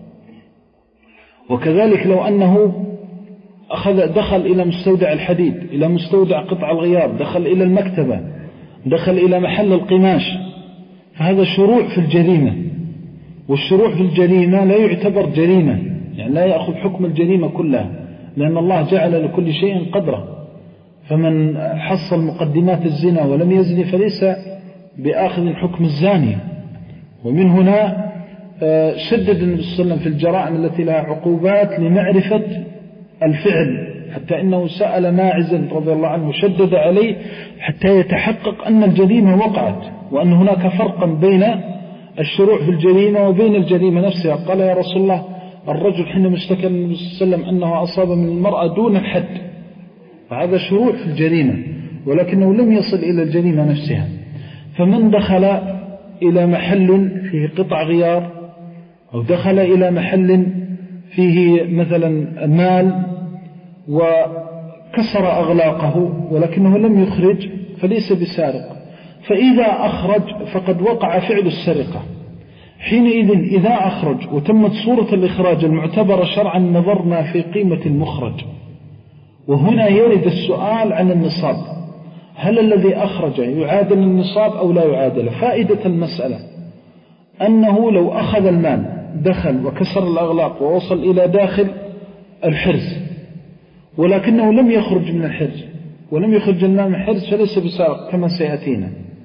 وكذلك لو أنه أخذ دخل إلى مستودع الحديد، إلى مستودع قطع الغيار، دخل إلى المكتبة، دخل إلى محل القماش، فهذا شروع في الجريمة، والشروع في الجريمة لا يعتبر جريمة، يعني لا يأخذ حكم الجريمة كلها، لأن الله جعل لكل شيء قدره. فمن حصل مقدمات الزنا ولم يزني فليس بآخذ حكم الزاني. ومن هنا شدد النبي صلى الله عليه وسلم في الجرائم التي لها عقوبات لمعرفة الفعل، حتى إنه سأل ماعزا رضي الله عنه شدد عليه حتى يتحقق أن الجريمة وقعت، وأن هناك فرقا بين الشروع في الجريمة وبين الجريمة نفسها. قال يا رسول الله الرجل حينما اشتكى النبي صلى الله عليه وسلم أنه أصاب من المرأة دون الحد، فهذا شروع في الجريمة ولكنه لم يصل إلى الجريمة نفسها. فمن دخل إلى محل فيه قطع غيار أو دخل إلى محل فيه مثلا مال وكسر أغلاقه ولكنه لم يخرج فليس بسارق، فإذا أخرج فقد وقع فعل السرقة. حينئذ إذا أخرج وتمت صورة الإخراج المعتبرة شرعا نظرنا في قيمة المخرج، وهنا يرد السؤال عن النصاب، هل الذي أخرج يعادل النصاب أو لا يعادل؟ فائدة المسألة أنه لو أخذ المال دخل وكسر الأغلاق ووصل إلى داخل الحرز ولكنه لم يخرج من الحرز ولم يخرج المال من الحرز فليس بسارق كما سيأتينا.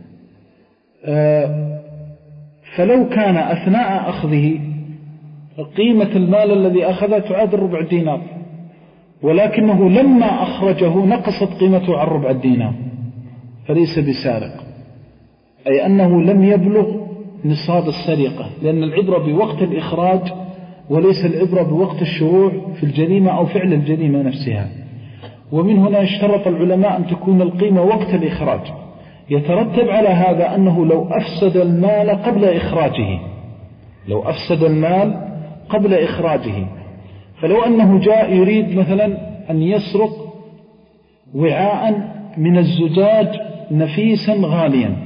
فلو كان أثناء أخذه قيمة المال الذي أخذه تعادل ربع دينار ولكنه لما أخرجه نقصت قيمته عن ربع الدينار فليس بسارق، أي أنه لم يبلغ نصاب السرقة، لأن العبرة بوقت الإخراج وليس العبرة بوقت الشروع في الجريمة أو فعل الجريمة نفسها. ومن هنا اشترط العلماء أن تكون القيمة وقت الإخراج. يترتب على هذا أنه لو أفسد المال قبل إخراجه لو أفسد المال قبل إخراجه فلو أنه جاء يريد مثلا أن يسرق وعاء من الزجاج نفيسا غاليا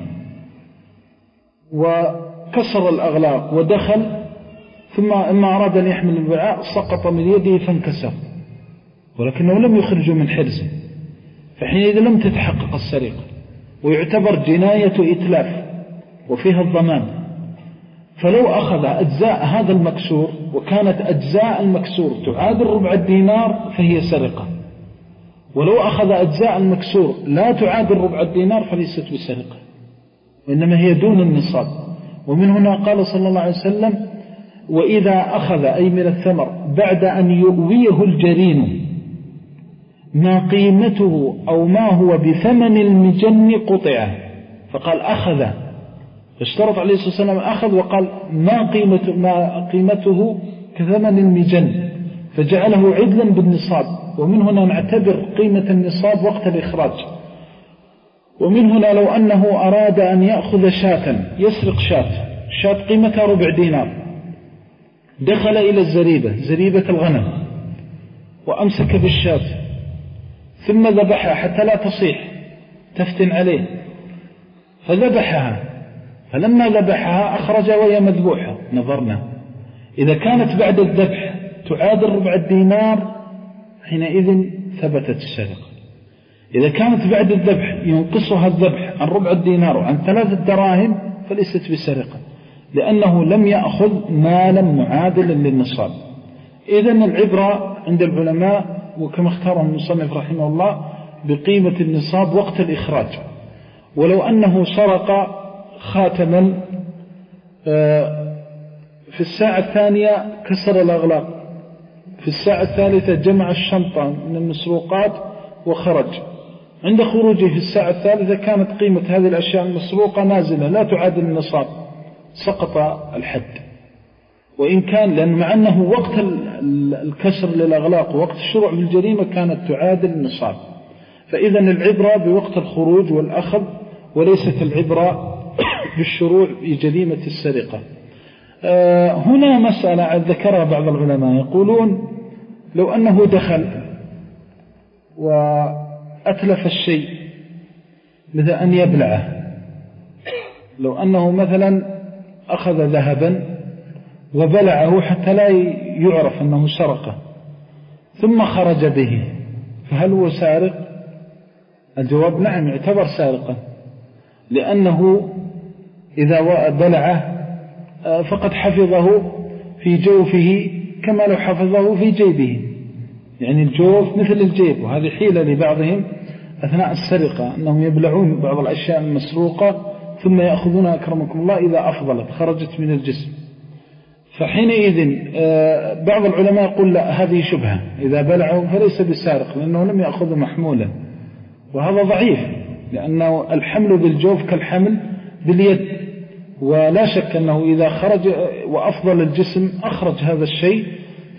وكسر الأغلاق ودخل ثم إما أراد أن يحمل الوعاء سقط من يده فانكسر ولكنه لم يخرجه من حرزه، فحينئذ لم تتحقق السرقة ويعتبر جناية إتلاف وفيها الضمان. فلو أخذ أجزاء هذا المكسور وكانت أجزاء المكسور تعادل ربع الدينار فهي سرقة، ولو أخذ أجزاء المكسور لا تعادل ربع الدينار فليست بسرقة وإنما هي دون النصاب. ومن هنا قال صلى الله عليه وسلم وإذا أخذ أي من الثمر بعد أن يؤويه الجرين ما قيمته أو ما هو بثمن المجن قطعه، فقال أخذ، فاشترط عليه الصلاة والسلام أخذ وقال ما قيمته, ما قيمته كثمن المجن فجعله عدلا بالنصاب. ومن هنا نعتبر قيمة النصاب وقت الإخراج. ومن هنا لو أنه أراد أن يأخذ شاة يسرق شاة شاة قيمتها ربع دينار، دخل إلى الزريبة زريبة الغنم وأمسك بالشاة ثم ذبحها حتى لا تصيح تفتن عليه فذبحها، فلما ذبحها أخرج وهي مذبوحة نظرنا إذا كانت بعد الذبح تعادل ربع الدينار حينئذ ثبتت السرقة. إذا كانت بعد الذبح ينقصها الذبح عن ربع الدينار وعن ثلاثة دراهم فليست بسرقة لأنه لم يأخذ مالا معادلا للنصاب. إذن العبرة عند العلماء وكما اختاره المصنف رحمه الله بقيمة النصاب وقت الإخراج. ولو أنه سرق خاتما في الساعة الثانية كسر الأغلاق، في الساعة الثالثة جمع الشنطة من المسروقات وخرج، عند خروجه في الساعة الثالثة كانت قيمة هذه الأشياء المسروقة نازلة لا تعادل النصاب سقط الحد. وإن كان لأن مع أنه وقت الكسر للأغلاق ووقت الشروع في الجريمة كانت تعادل النصاب. فإذن العبرة بوقت الخروج والأخذ وليست العبرة بالشروع في جريمة السرقة. آه هنا مسألة ذكرها بعض العلماء يقولون لو أنه دخل وأتلف الشيء مثل أن يبلعه، لو أنه مثلا أخذ ذهبا وبلعه حتى لا يعرف أنه سرقه ثم خرج به فهل هو سارق؟ الجواب نعم يعتبر سارقا، لأنه إذا بلعه فقد حفظه في جوفه كما لو حفظه في جيبه، يعني الجوف مثل الجيب. وهذه حيلة لبعضهم أثناء السرقة أنهم يبلعون بعض الأشياء المسروقة ثم يأخذونها أكرمكم الله إذا أفضلت خرجت من الجسم. فحينئذ بعض العلماء يقول لا هذه شبهة، إذا بلعه فليس بسارق لأنه لم يأخذ محمولا، وهذا ضعيف لأنه الحمل بالجوف كالحمل باليد، ولا شك أنه إذا خرج وأفضل الجسم أخرج هذا الشيء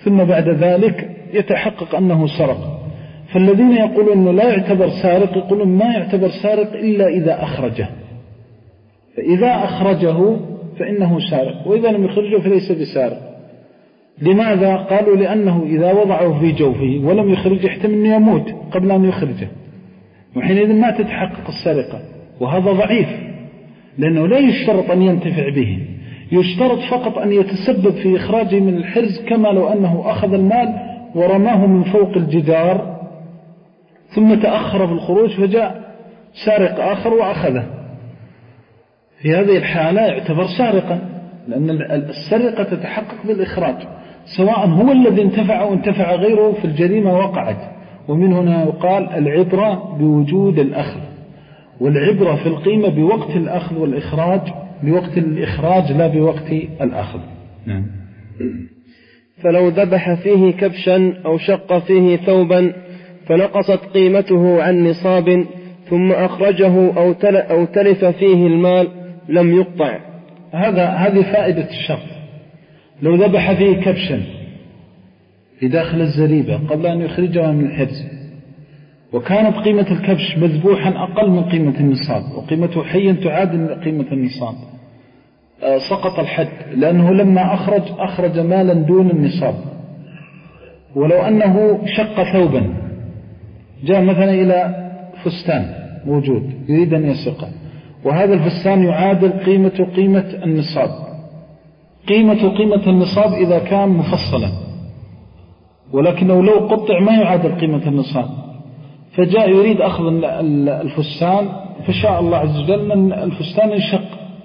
ثم بعد ذلك يتحقق أنه سرق. فالذين يقولون أنه لا يعتبر سارق يقولون ما يعتبر سارق إلا إذا أخرجه، فإذا أخرجه فإنه سارق، وإذا لم يخرجه فليس بسارق. لماذا؟ قالوا لأنه إذا وضعه في جوفه ولم يخرجه يحتمل أنه يموت قبل أن يخرجه، وحينئذ ما تتحقق السرقة، وهذا ضعيف لأنه لا يشترط أن ينتفع به، يشترط فقط أن يتسبب في إخراجه من الحرز، كما لو أنه أخذ المال ورماه من فوق الجدار ثم تأخر في الخروج فجاء سارق آخر وأخذه، في هذه الحالة يعتبر سارقا، لأن السرقة تتحقق بالإخراج، سواء هو الذي انتفع أو انتفع غيره في الجريمة وقعت. ومن هنا يقال العبرة بوجود الأخذ، والعبرة في القيمة بوقت الأخذ والإخراج، بوقت الإخراج لا بوقت الأخذ. نعم. فلو ذبح فيه كبشا أو شق فيه ثوبا فنقصت قيمته عن نصاب ثم أخرجه أو, تل أو تلف فيه المال لم يقطع. هذا هذه فائدة الشرط. لو ذبح فيه كبشا في داخل الزريبة قبل أن يخرجها من الحرز، وكانت قيمة الكبش مذبوحا أقل من قيمة النصاب، وقيمته حيا تعادل قيمة النصاب، سقط الحد، لأنه لما أخرج أخرج مالا دون النصاب. ولو أنه شق ثوبا، جاء مثلا إلى فستان موجود يريد أن يسقه، وهذا الفستان يعادل قيمة قيمة النصاب، قيمة قيمة النصاب إذا كان مفصلا، ولكنه لو قطع ما يعادل قيمة النصاب، فجاء يريد أخذ الفستان، فشاء الله عز وجل أن الفستان يشق،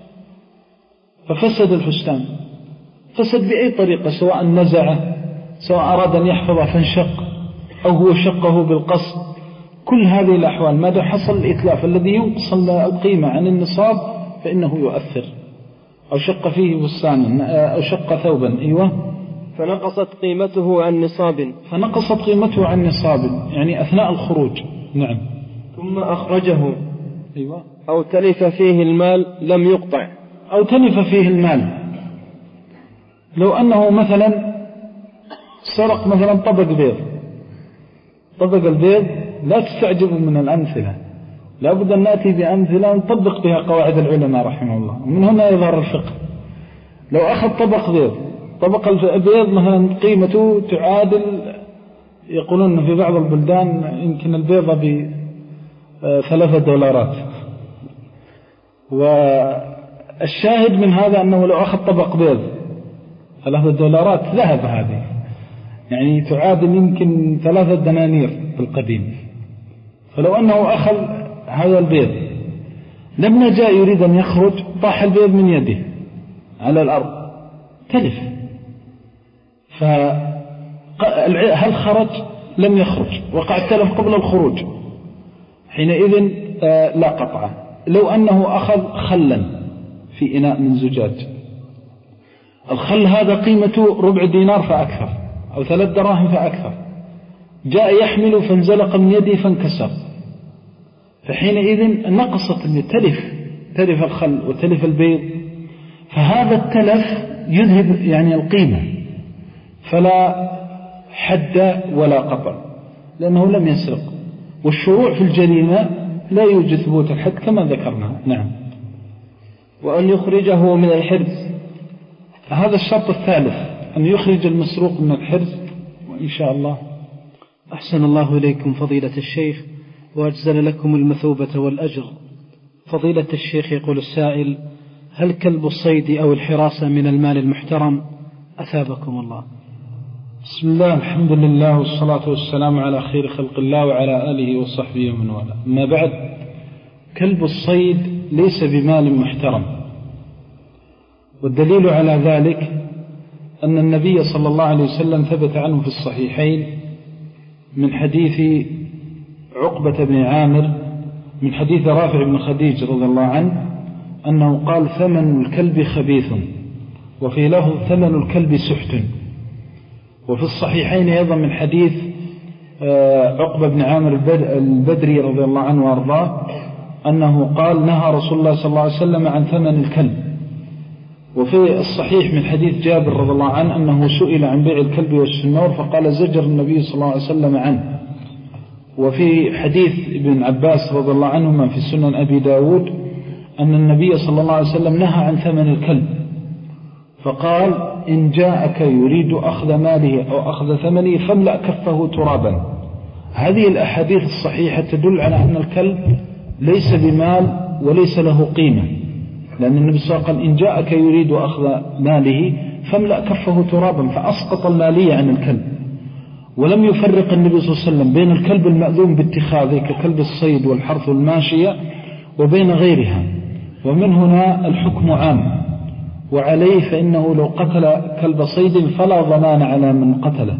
ففسد الفستان، فسد بأي طريقة، سواء نزعه، سواء أراد أن يحفظه فانشق، أو هو شقه بالقصد، كل هذه الأحوال ما حصل الإتلاف الذي ينقص القيمة عن النصاب فإنه يؤثر. أو شق فيه فستانا أو شق ثوبا، أيوة، فنقصت قيمته عن نصاب، فنقصت قيمته عن نصاب يعني أثناء الخروج. نعم. ثم أخرجه، أيوة، أو تلف فيه المال لم يقطع. أو تلف فيه المال، لو أنه مثلا سرق مثلا طبق بيض، طبق البيض لا تستعجبوا من الأمثلة، لا بد أن نأتي بأمثلة نطبق بها قواعد العلماء رحمه الله، ومن هنا يظهر الفقه. لو أخذ طبق بيض، طبق البيض مثلا قيمته تعادل، يقولون في بعض البلدان يمكن البيضة بثلاثة دولارات، والشاهد من هذا أنه لو أخذ طبق بيض ثلاثة دولارات ذهب، هذه يعني تعادل يمكن ثلاثة دنانير بالقديم. فلو أنه أخذ هذا البيض لما جاء يريد أن يخرج طاح البيض من يده على الأرض، تلف، فهل خرج؟ لم يخرج، وقع التلف قبل الخروج، حينئذ لا قطع. لو أنه أخذ خلا في إناء من زجاج، الخل هذا قيمته ربع دينار فأكثر أو ثلاث دراهم فأكثر، جاء يحمل فانزلق من يده فانكسر، فحينئذ نقصت تلف تلف الخل وتلف البيض، فهذا التلف يذهب يعني القيمة، فلا حد ولا قطع لأنه لم يسرق. والشروع في الجريمة لا يوجد ثبوت الحد كما ذكرنا. نعم. وأن يخرجه من الحرز، هذا الشرط الثالث، أن يخرج المسروق من الحرز. وإن شاء الله. أحسن الله إليكم فضيلة الشيخ وأجزل لكم المثوبة والأجر. فضيلة الشيخ يقول السائل: هل كلب الصيد أو الحراسة من المال المحترم؟ أثابكم الله. بسم الله، الحمد لله، والصلاة والسلام على خير خلق الله وعلى آله وصحبه ومن والاه. ما بعد، كلب الصيد ليس بمال محترم، والدليل على ذلك أن النبي صلى الله عليه وسلم ثبت عنه في الصحيحين من حديث عقبة بن عامر من حديث رافع بن خديج رضي الله عنه أنه قال: ثمن الكلب خبيث، وفي له ثمن الكلب سحت. وفي الصحيحين أيضا من حديث عقبة بن عامر البدري رضي الله عنه وأرضاه أنه قال: نهى رسول الله صلى الله عليه وسلم عن ثمن الكلب، وفي الصحيح من حديث جابر رضي الله عنه أنه سئل عن بيع الكلب والسنور فقال زجر النبي صلى الله عليه وسلم عنه. وفي حديث ابن عباس رضي الله عنهما في سنن أبي داود أن النبي صلى الله عليه وسلم نهى عن ثمن الكلب فقال إن جاءك يريد أخذ ماله أو أخذ ثمنه فاملأ كفه ترابا. هذه الأحاديث الصحيحة تدل على أن الكلب ليس بمال وليس له قيمة، لأن النبي صلى الله عليه وسلم إن جاءك يريد أخذ ماله فاملأ كفه ترابا، فأسقط المالية عن الكلب. ولم يفرق النبي صلى الله عليه وسلم بين الكلب المأذون باتخاذه ككلب الصيد والحرث والماشية وبين غيرها، ومن هنا الحكم عام. وعليه فإنه لو قتل كلب صيد فلا ضمان على من قتله.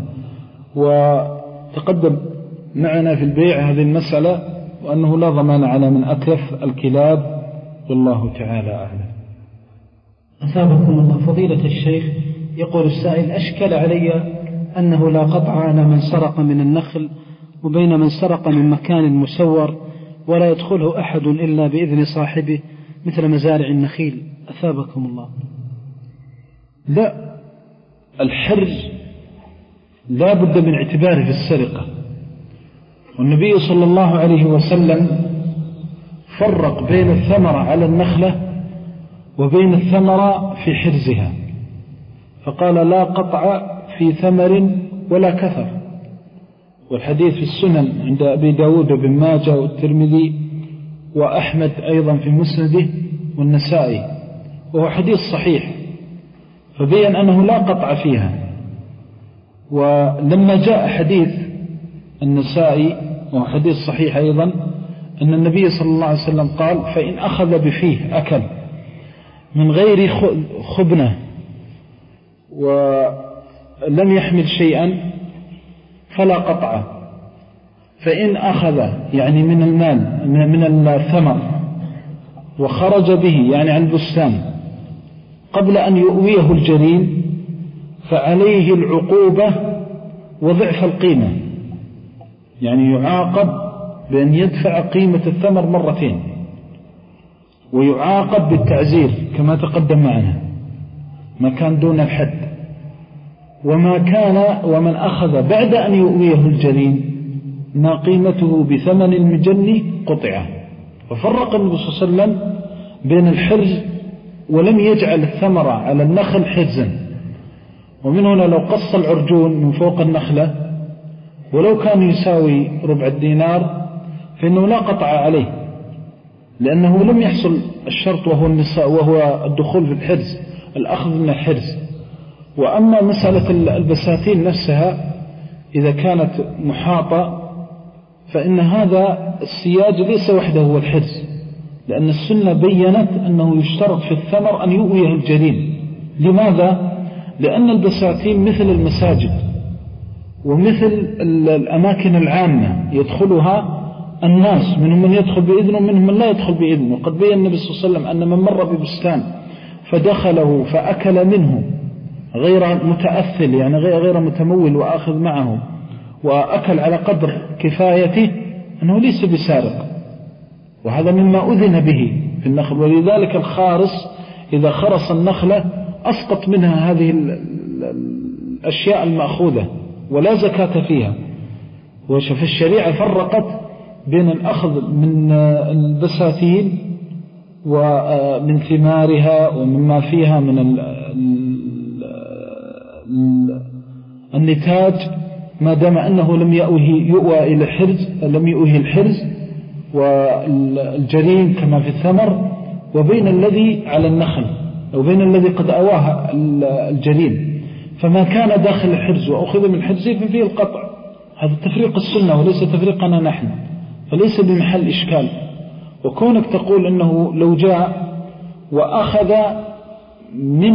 وتقدم معنا في البيع هذه المسألة وأنه لا ضمان على من أتلف الكلاب، والله تعالى أعلم. أثابكم الله فضيلة الشيخ. يقول السائل أشكل علي أنه لا قطع على من سرق من النخل وبين من سرق من مكان مسور ولا يدخله أحد إلا بإذن صاحبه مثل مزارع النخيل، أثابكم الله. لا، الحرز لا بد من اعتباره في السرقة، والنبي صلى الله عليه وسلم فرق بين الثمرة على النخلة وبين الثمرة في حرزها، فقال لا قطع في ثمر ولا كثر. والحديث في السنن عند أبي داود وابن ماجه والترمذي وأحمد أيضا في مسنده والنسائي، وهو حديث صحيح، فبين أنه لا قطع فيها. ولما جاء حديث النسائي وهو حديث صحيح أيضا أن النبي صلى الله عليه وسلم قال فإن أخذ بفيه أكل من غير خبنة ولم يحمل شيئا فلا قطع، فإن أخذ يعني من المال من الثمر وخرج به يعني عن البستان قبل أن يؤويه الجنين فعليه العقوبة وضعف القيمة، يعني يعاقب بأن يدفع قيمة الثمر مرتين، ويعاقب بالتعزير كما تقدم معنا ما كان دون الحد. وما كان ومن أخذ بعد أن يؤويه الجنين ما قيمته بثمن المجني قطعه. ففرق النبي صلى الله عليه وسلم بين الحرز ولم يجعل الثمرة على النخل حرزا. ومن هنا لو قص العرجون من فوق النخلة ولو كان يساوي ربع الدينار فإنه لا قطع عليه، لأنه لم يحصل الشرط وهو النساء وهو الدخول في الحرز، الأخذ من الحرز. وأما مسألة البساتين نفسها إذا كانت محاطة فإن هذا السياج ليس وحده هو الحرز، لأن السنة بيّنت أنه يشترط في الثمر أن يؤويه الجنين. لماذا؟ لأن البساتين مثل المساجد ومثل الأماكن العامة يدخلها الناس، منهم من يدخل بإذنه ومنهم من لا يدخل بإذنه. قد بيّن النبي صلى الله عليه وسلم أن من مر ببستان فدخله فأكل منه غير متأثل يعني غير متمول وآخذ معه وأكل على قدر كفايته أنه ليس بسارق، وهذا مما أذن به في النخل. ولذلك الخارص إذا خرص النخلة أسقط منها هذه الأشياء المأخوذة ولا زكاة فيها. وشف الشريعة فرقت بين الأخذ من البساتين ومن ثمارها ومما فيها من النتاج ما دام أنه لم يؤوى إلى الحرز لم يؤوه الحرز والجرين كما في الثمر، وبين الذي على النخل وبين الذي قد أواه الجرين. فما كان داخل الحرز وأخذ من حرزه ففيه القطع. هذا تفريق السنة وليس تفريقنا نحن، فليس بمحل إشكال. وكونك تقول أنه لو جاء وأخذ من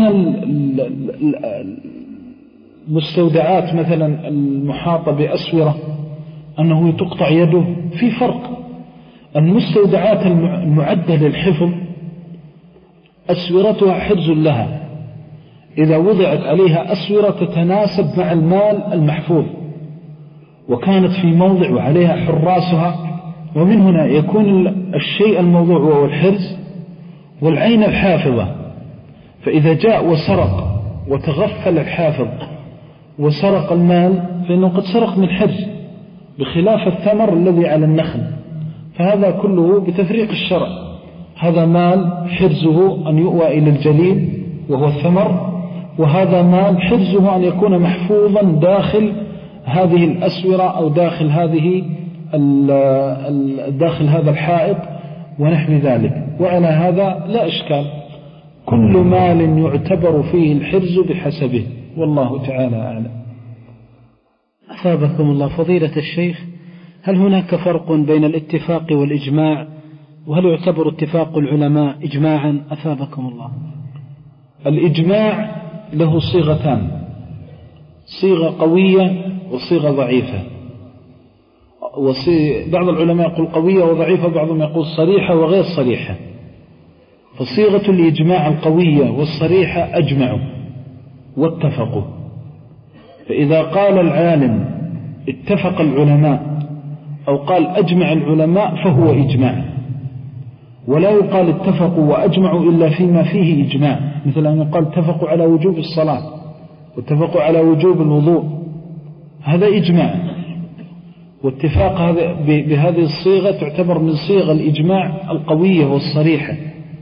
المستودعات مثلا المحاطة بأسورة أنه تقطع يده، في فرق. المستودعات المعدة للحفظ أسورتها حرز لها، إذا وضعت عليها أسورة تتناسب مع المال المحفوظ وكانت في موضع وعليها حراسها، ومن هنا يكون الشيء الموضوع وهو الحرز والعين الحافظة. فإذا جاء وسرق وتغفل الحافظ وسرق المال فإنه قد سرق من حرز، بخلاف الثمر الذي على النخل، فهذا كله بتفريق الشرع. هذا مال حرزه أن يؤوى إلى الجليل وهو الثمر، وهذا مال حرزه أن يكون محفوظا داخل هذه الأسورة أو داخل هذه داخل هذا الحائط ونحو ذلك. وعلى هذا لا إشكال، كل مال يعتبر فيه الحرز بحسبه، والله تعالى أعلم. أثابكم الله فضيلة الشيخ، هل هناك فرق بين الاتفاق والإجماع؟ وهل يعتبر اتفاق العلماء إجماعا؟ أثابكم الله. الإجماع له صيغتان، صيغة قوية وصيغة ضعيفة. بعض العلماء يقول قوية وضعيفة، بعضهم يقول صريحة وغير صريحة. فصيغة الإجماع القوية والصريحة أجمعوا واتفقوا. فإذا قال العالم اتفق العلماء أو قال أجمع العلماء فهو إجماع، ولا يقال اتفقوا وأجمعوا إلا فيما فيه إجماع، مثل أن يقال اتفقوا على وجوب الصلاة واتفقوا على وجوب الوضوء، هذا إجماع. واتفاق هذا بهذه الصيغة تعتبر من صيغ الإجماع القوية والصريحة.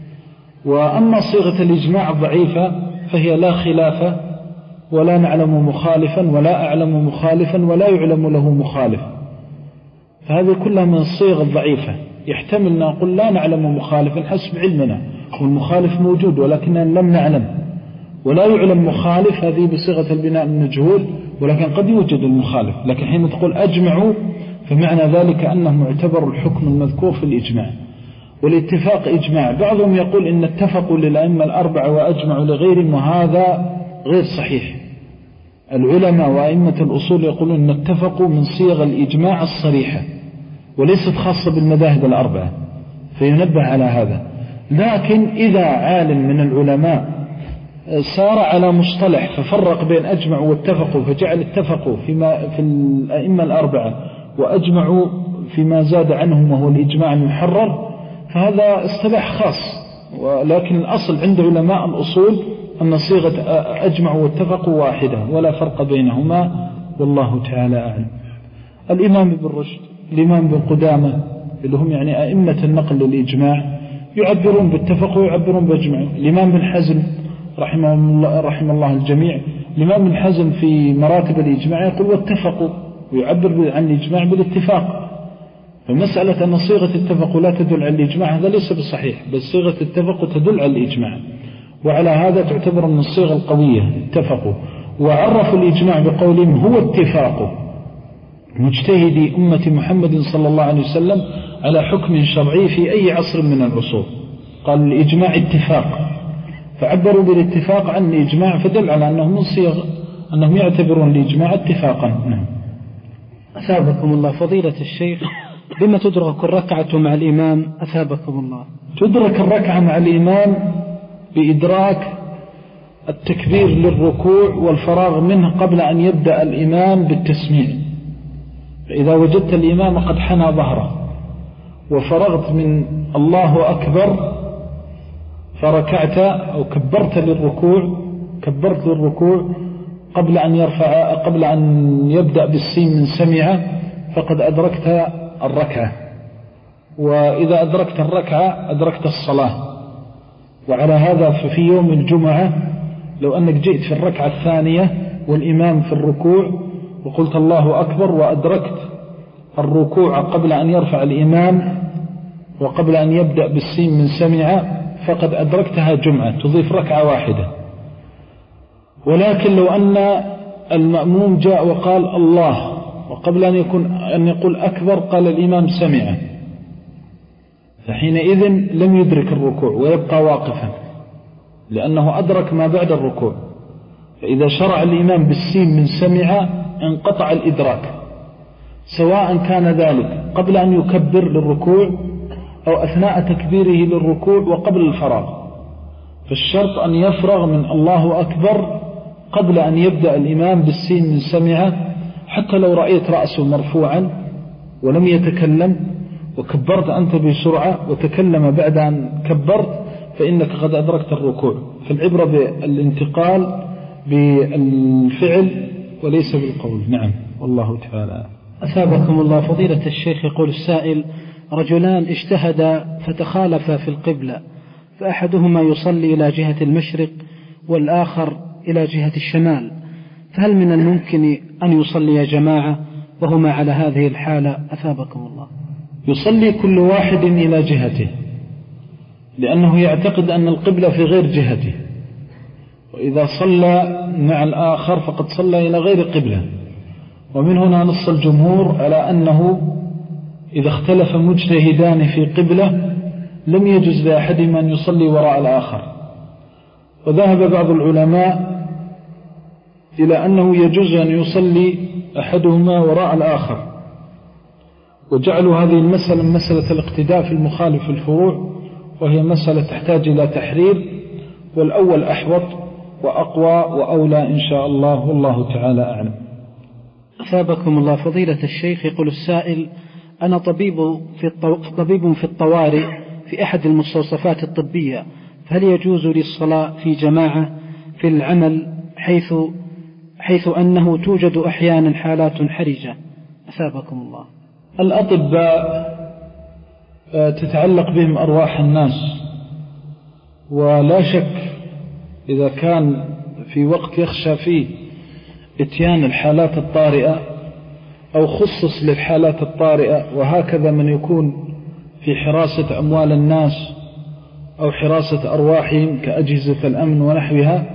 وأما صيغة الإجماع الضعيفة فهي لا خلاف ولا نعلم مخالفا ولا أعلم مخالفا ولا يعلم له مخالف، فهذه كلها من الصيغ الضعيفة. يحتمل أن نقول لا نعلم مخالفا حسب علمنا والمخالف موجود ولكننا لم نعلم، ولا يعلم مخالف هذه بصيغة البناء المجهول، ولكن قد يوجد المخالف. لكن حين تقول أجمعوا فمعنى ذلك أنهم يعتبر الحكم المذكور في الإجماع. والاتفاق إجماع. بعضهم يقول إن اتفقوا للأئمة الأربعة وأجمعوا لغيرهم، وهذا غير صحيح. العلماء وأئمة الأصول يقولون إن اتفقوا من صيغ الإجماع الصريحة وليست خاصة بالمذاهب الأربعة، فينبه على هذا. لكن إذا عالم من العلماء سار على مصطلح ففرق بين أجمعوا واتفقوا، فجعل اتفقوا فيما في الأئمة الأربعة وأجمعوا فيما زاد عنهم وهو الإجماع المحرر، فهذا اصطلاح خاص. ولكن الأصل عند علماء الأصول أن صيغة أجمعوا واتفقوا واحدة ولا فرق بينهما، والله تعالى أعلم. الإمام ابن رشد، الإمام ابن قدامة، اللي هم يعني أئمة النقل للإجماع، يعبرون باتفقوا ويعبرون باجمعوا. الإمام بن حزم رحمه الله, رحمه الله الجميع، الإمام بن حزم في مراتب الإجماع يقول واتفقوا، ويعبر عن الإجماع بالاتفاق. فمسألة أن صيغة اتفقوا لا تدل على الإجماع هذا ليس بالصحيح، بل صيغة اتفقوا تدل على الإجماع، وعلى هذا تعتبر من الصيغة القوية اتفقوا. وعرفوا الإجماع بقولهم هو اتفاق مجتهدي أمة محمد صلى الله عليه وسلم على حكم شرعي في أي عصر من العصور. قال الإجماع اتفاق، فعبروا بالاتفاق عن الإجماع، فدل على أنهم من صيغ أنهم يعتبرون الإجماع اتفاقا. نعم. أثابكم الله فضيلة الشيخ، بما تدرك الركعة مع الإمام؟ أثابكم الله. تدرك الركعة مع الإمام بإدراك التكبير للركوع والفراغ منه قبل أن يبدأ الإمام بالتسميع. فإذا وجدت الإمام قد حنى ظهره وفرغت من الله أكبر فركعت أو كبرت للركوع كبرت للركوع قبل أن يرفع قبل أن يبدأ بالسين من سمع، فقد أدركت الركعة. وإذا أدركت الركعة أدركت الصلاة. وعلى هذا ففي يوم الجمعة لو أنك جئت في الركعة الثانية والإمام في الركوع وقلت الله أكبر وأدركت الركوع قبل أن يرفع الإمام وقبل أن يبدأ بالسين من سمع، فقد أدركتها جمعة، تضيف ركعة واحدة. ولكن لو أن المأموم جاء وقال الله وقبل أن يكون أن يقول أكبر قال الإمام سمع، فحينئذ لم يدرك الركوع ويبقى واقفا لأنه أدرك ما بعد الركوع. فإذا شرع الإمام بالسين من سمع انقطع الإدراك، سواء كان ذلك قبل أن يكبر للركوع أو أثناء تكبيره للركوع وقبل الفراغ. فالشرط أن يفرغ من الله أكبر قبل أن يبدأ الإمام بالسين من سمع، حتى لو رأيت رأسه مرفوعا ولم يتكلم وكبرت أنت بسرعة وتكلم بعد أن كبرت، فإنك قد أدركت الركوع. فالعبرة بالانتقال بالفعل وليس بالقول. نعم والله تعالى. أثابكم الله. فضيلة الشيخ يقول السائل: رجلان اجتهدا فتخالفا في القبلة، فأحدهما يصلي إلى جهة المشرق والآخر إلى جهة الشمال، فهل من الممكن أن يصلي جماعة وهما على هذه الحالة؟ أثابكم الله. يصلي كل واحد إلى جهته، لأنه يعتقد أن القبلة في غير جهته، وإذا صلى مع الآخر فقد صلى إلى غير قبلة. ومن هنا نص الجمهور على أنه إذا اختلف مجتهدان في قبلة لم يجوز لأحدهما أن يصلي وراء الآخر. وذهب بعض العلماء إلى أنه يجوز أن يصلي أحدهما وراء الآخر، وجعلوا هذه المسألة مسألة الاقتداء في المخالف في الفروع، وهي مسألة تحتاج إلى تحرير، والأول أحوط وأقوى وأولى إن شاء الله، والله تعالى أعلم. أثابكم الله. فضيلة الشيخ يقول السائل: أنا طبيب في الطو... طبيب في الطوارئ في أحد المستوصفات الطبية، فهل يجوز لي الصلاة في جماعة في العمل حيث حيث أنه توجد أحيانا حالات حرجة؟ أثابكم الله. الأطباء تتعلق بهم أرواح الناس، ولا شك إذا كان في وقت يخشى فيه اتيان الحالات الطارئة أو خصص للحالات الطارئة، وهكذا من يكون في حراسة أموال الناس أو حراسة أرواحهم كأجهزة الأمن ونحوها،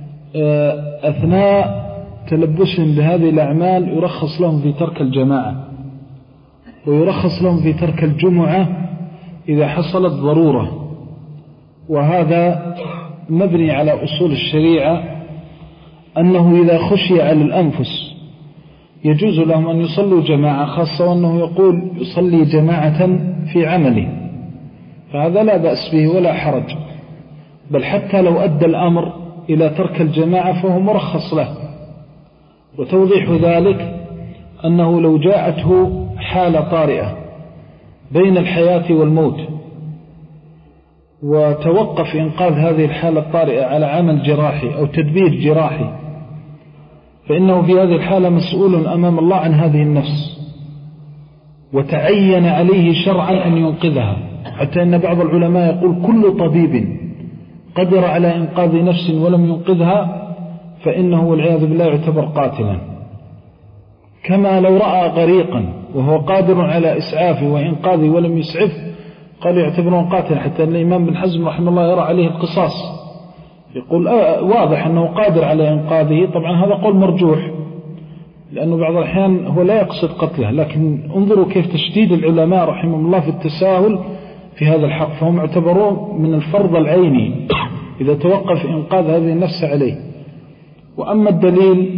أثناء تلبسهم بهذه الأعمال يرخص لهم في ترك الجماعة، ويرخص لهم في ترك الجمعة إذا حصلت ضرورة. وهذا مبني على أصول الشريعة أنه إذا خشي على الأنفس يجوز لهم أن يصلوا جماعة، خاصة وأنه يقول يصلي جماعة في عمله، فهذا لا بأس به ولا حرج، بل حتى لو أدى الأمر إلى ترك الجماعة فهو مرخص له. وتوضيح ذلك أنه لو جاءته حالة طارئة بين الحياة والموت وتوقف إنقاذ هذه الحالة الطارئة على عمل جراحي أو تدبير جراحي، فإنه في هذه الحالة مسؤول أمام الله عن هذه النفس، وتعين عليه شرعا أن ينقذها، حتى أن بعض العلماء يقول كل طبيب قدر على إنقاذ نفس ولم ينقذها فإنه والعياذ بالله يعتبر قاتلا. كما لو رأى غريقا وهو قادر على إسعافه وإنقاذه ولم يسعفه قال يعتبره قاتلا، حتى أن الإمام بن حزم رحمه الله يرى عليه القصاص، يقول آه واضح أنه قادر على إنقاذه. طبعا هذا قول مرجوح، لأنه بعض الأحيان هو لا يقصد قتله، لكن انظروا كيف تشديد العلماء رحمهم الله في التساهل في هذا الحق، فهم اعتبروه من الفرض العيني إذا توقف إنقاذ هذه النفس عليه. وأما الدليل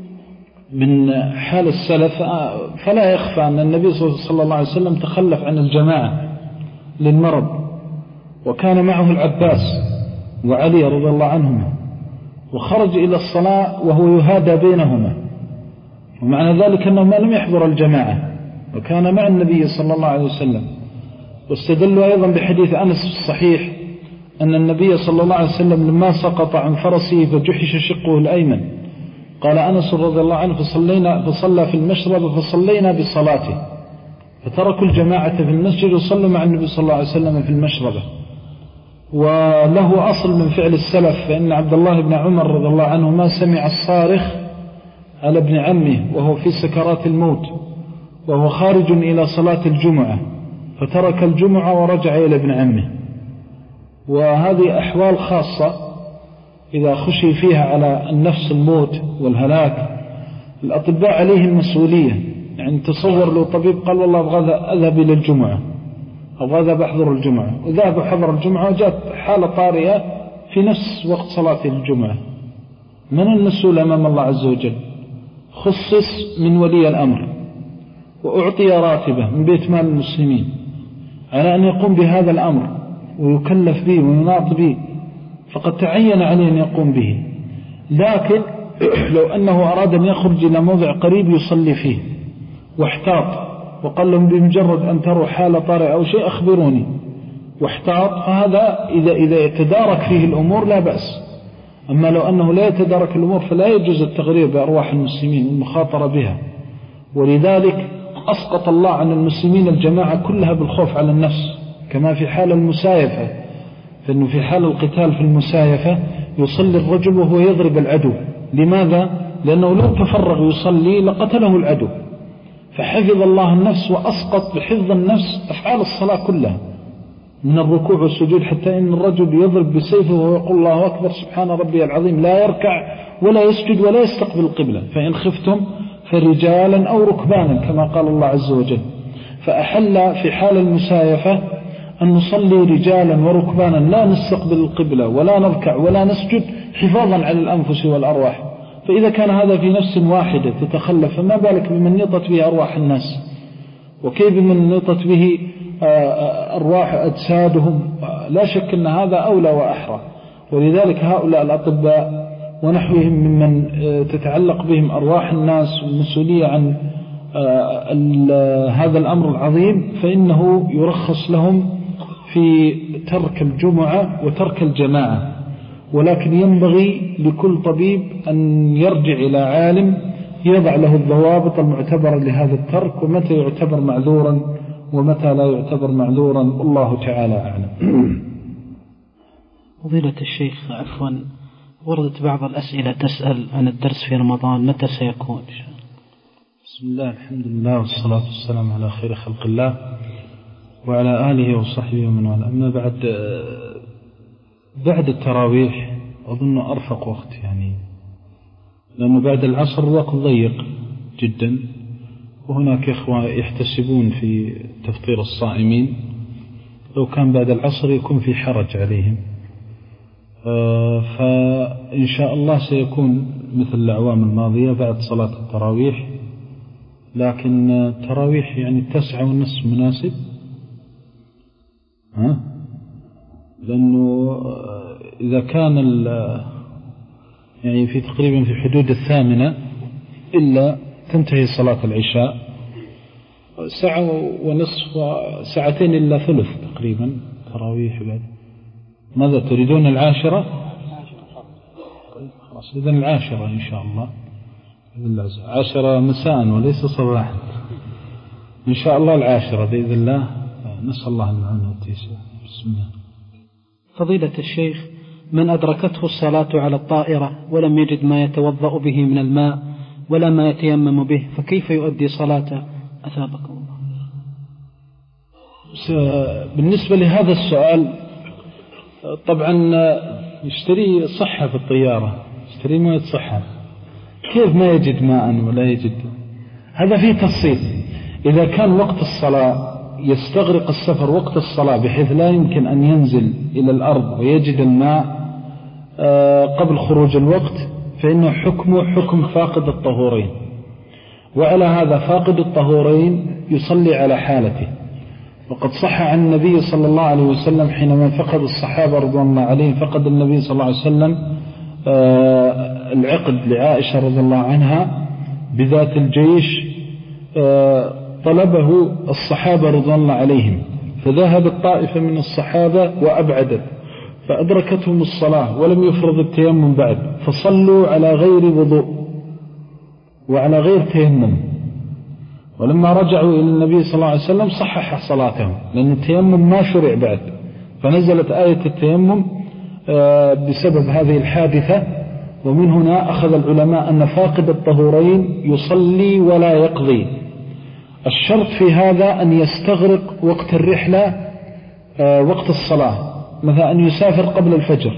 من حال السلف فلا يخفى أن النبي صلى الله عليه وسلم تخلف عن الجماعة للمرض، وكان معه العباس وعلي رضي الله عنهما، وخرج إلى الصلاة وهو يهادى بينهما، ومعنى ذلك أنه ما لم يحضر الجماعة وكان مع النبي صلى الله عليه وسلم. واستدلوا أيضا بحديث أنس الصحيح أن النبي صلى الله عليه وسلم لما سقط عن فرسه فجحش شقه الأيمن قال أنس رضي الله عنه فصلينا فصلى في المشرب فصلينا بصلاته، فتركوا الجماعة في المسجد وصلوا مع النبي صلى الله عليه وسلم في المشربة. وله أصل من فعل السلف، فإن عبد الله بن عمر رضي الله عنه ما سمع الصارخ على ابن عمه وهو في سكرات الموت وهو خارج إلى صلاة الجمعة، فترك الجمعة ورجع إلى ابن عمه. وهذه أحوال خاصة إذا خشي فيها على النفس الموت والهلاك، الأطباء عليهم مسؤولية. يعني تصور لو طبيب قال والله أبغى أذهب إلى الجمعة، أبغى أذهب أحضر الجمعة، وذهب حضر الجمعة وجاءت حالة طارئة في نفس وقت صلاة الجمعة، من المسؤول أمام الله عز وجل؟ خصص من ولي الأمر وأعطي راتبة من بيت مال المسلمين على أن يقوم بهذا الأمر ويكلف به ويناط به، فقد تعين عليه أن يقوم به. لكن لو أنه أراد أن يخرج إلى موضع قريب يصلي فيه واحتاط وقال لهم بمجرد أن تروا حالة طارئة أو شيء أخبروني، واحتاط فهذا إذا, إذا يتدارك فيه الأمور لا بأس. أما لو أنه لا يتدارك الأمور فلا يجوز التغرير بأرواح المسلمين والمخاطرة بها. ولذلك أسقط الله عن المسلمين الجماعة كلها بالخوف على النفس كما في حال المسايفة، فإنه في حال القتال في المسايفة يصلي الرجل وهو يضرب العدو. لماذا؟ لأنه لو تفرغ يصلي لقتله العدو، فحفظ الله النفس وأسقط بحفظ النفس أفعال الصلاة كلها من الركوع والسجود، حتى إن الرجل يضرب بسيفه ويقول الله أكبر سبحان ربي العظيم، لا يركع ولا يسجد ولا يستقبل القبلة. فإن خفتم فرجالا أو ركبانا كما قال الله عز وجل. فأحل في حال المسايفة أن نصلي رجالا وركبانا لا نستقبل القبلة ولا نركع ولا نسجد حفاظا على الأنفس والأرواح. فإذا كان هذا في نفس واحدة تتخلف فما بالك بمن يطت به أرواح الناس، وكيف من يطت به أرواح أجسادهم؟ لا شك أن هذا أولى وأحرى. ولذلك هؤلاء الأطباء ونحوهم ممن تتعلق بهم أرواح الناس والمسؤولية عن هذا الأمر العظيم، فإنه يرخص لهم في ترك الجمعة وترك الجماعة. ولكن ينبغي لكل طبيب أن يرجع إلى عالم يضع له الضوابط المعتبرة لهذا الترك، ومتى يعتبر معذورا ومتى لا يعتبر معذورا، الله تعالى أعلم. فضيلة الشيخ، عفوا، وردت بعض الأسئلة تسأل عن الدرس في رمضان متى سيكون؟ بسم الله، الحمد لله والصلاة والسلام على خير خلق الله وعلى آله وصحبه ومن والاه. أما بعد بعد التراويح أظن أرفق وقت، يعني لأنه بعد العصر الوقت ضيق جدا، وهناك إخوة يحتسبون في تفطير الصائمين، لو كان بعد العصر يكون في حرج عليهم. فإن شاء الله سيكون مثل الأعوام الماضية بعد صلاة التراويح، لكن التراويح يعني التسعة والنصف مناسب، ها؟ لأنه إذا كان يعني في تقريبا في حدود الثامنة إلا تنتهي صلاة العشاء، ساعة ونصف ساعتين إلا ثلث تقريبا تراويح. بعد ماذا تريدون؟ العاشرة؟ خلاص إذن العاشرة إن شاء الله، عاشرة مساء وليس صباحا إن شاء الله، العاشرة بإذن الله. نسأل الله المعونة والتيسير. بسم الله. فضيلة الشيخ، من أدركته الصلاة على الطائرة ولم يجد ما يتوضأ به من الماء ولا ما يتيمم به، فكيف يؤدي صلاته؟ أثابكم الله. بالنسبة لهذا السؤال، طبعا يشتري صحة في الطيارة، يشتري موية صحة، كيف ما يجد ماء ولا يجد؟ هذا فيه تفصيل. إذا كان وقت الصلاة يستغرق السفر وقت الصلاة بحيث لا يمكن أن ينزل إلى الأرض ويجد الماء قبل خروج الوقت، فإنه حكمه حكم فاقد الطهورين. وعلى هذا فاقد الطهورين يصلي على حالته. وقد صح عن النبي صلى الله عليه وسلم حينما فقد الصحابة رضوان الله عليهم، فقد النبي صلى الله عليه وسلم العقد لعائشة رضي الله عنها بذات الجيش، طلبه الصحابة رضوان الله عليهم، فذهبت طائفة من الصحابة وأبعدت، فأدركتهم الصلاة ولم يفرض التيمم بعد، فصلوا على غير وضوء وعلى غير تيمم. ولما رجعوا إلى النبي صلى الله عليه وسلم صحح صلاتهم، لأن التيمم ما شرع بعد، فنزلت آية التيمم بسبب هذه الحادثة. ومن هنا أخذ العلماء أن فاقد الطهورين يصلي ولا يقضي. الشرط في هذا أن يستغرق وقت الرحلة وقت الصلاة، مثلا أن يسافر قبل الفجر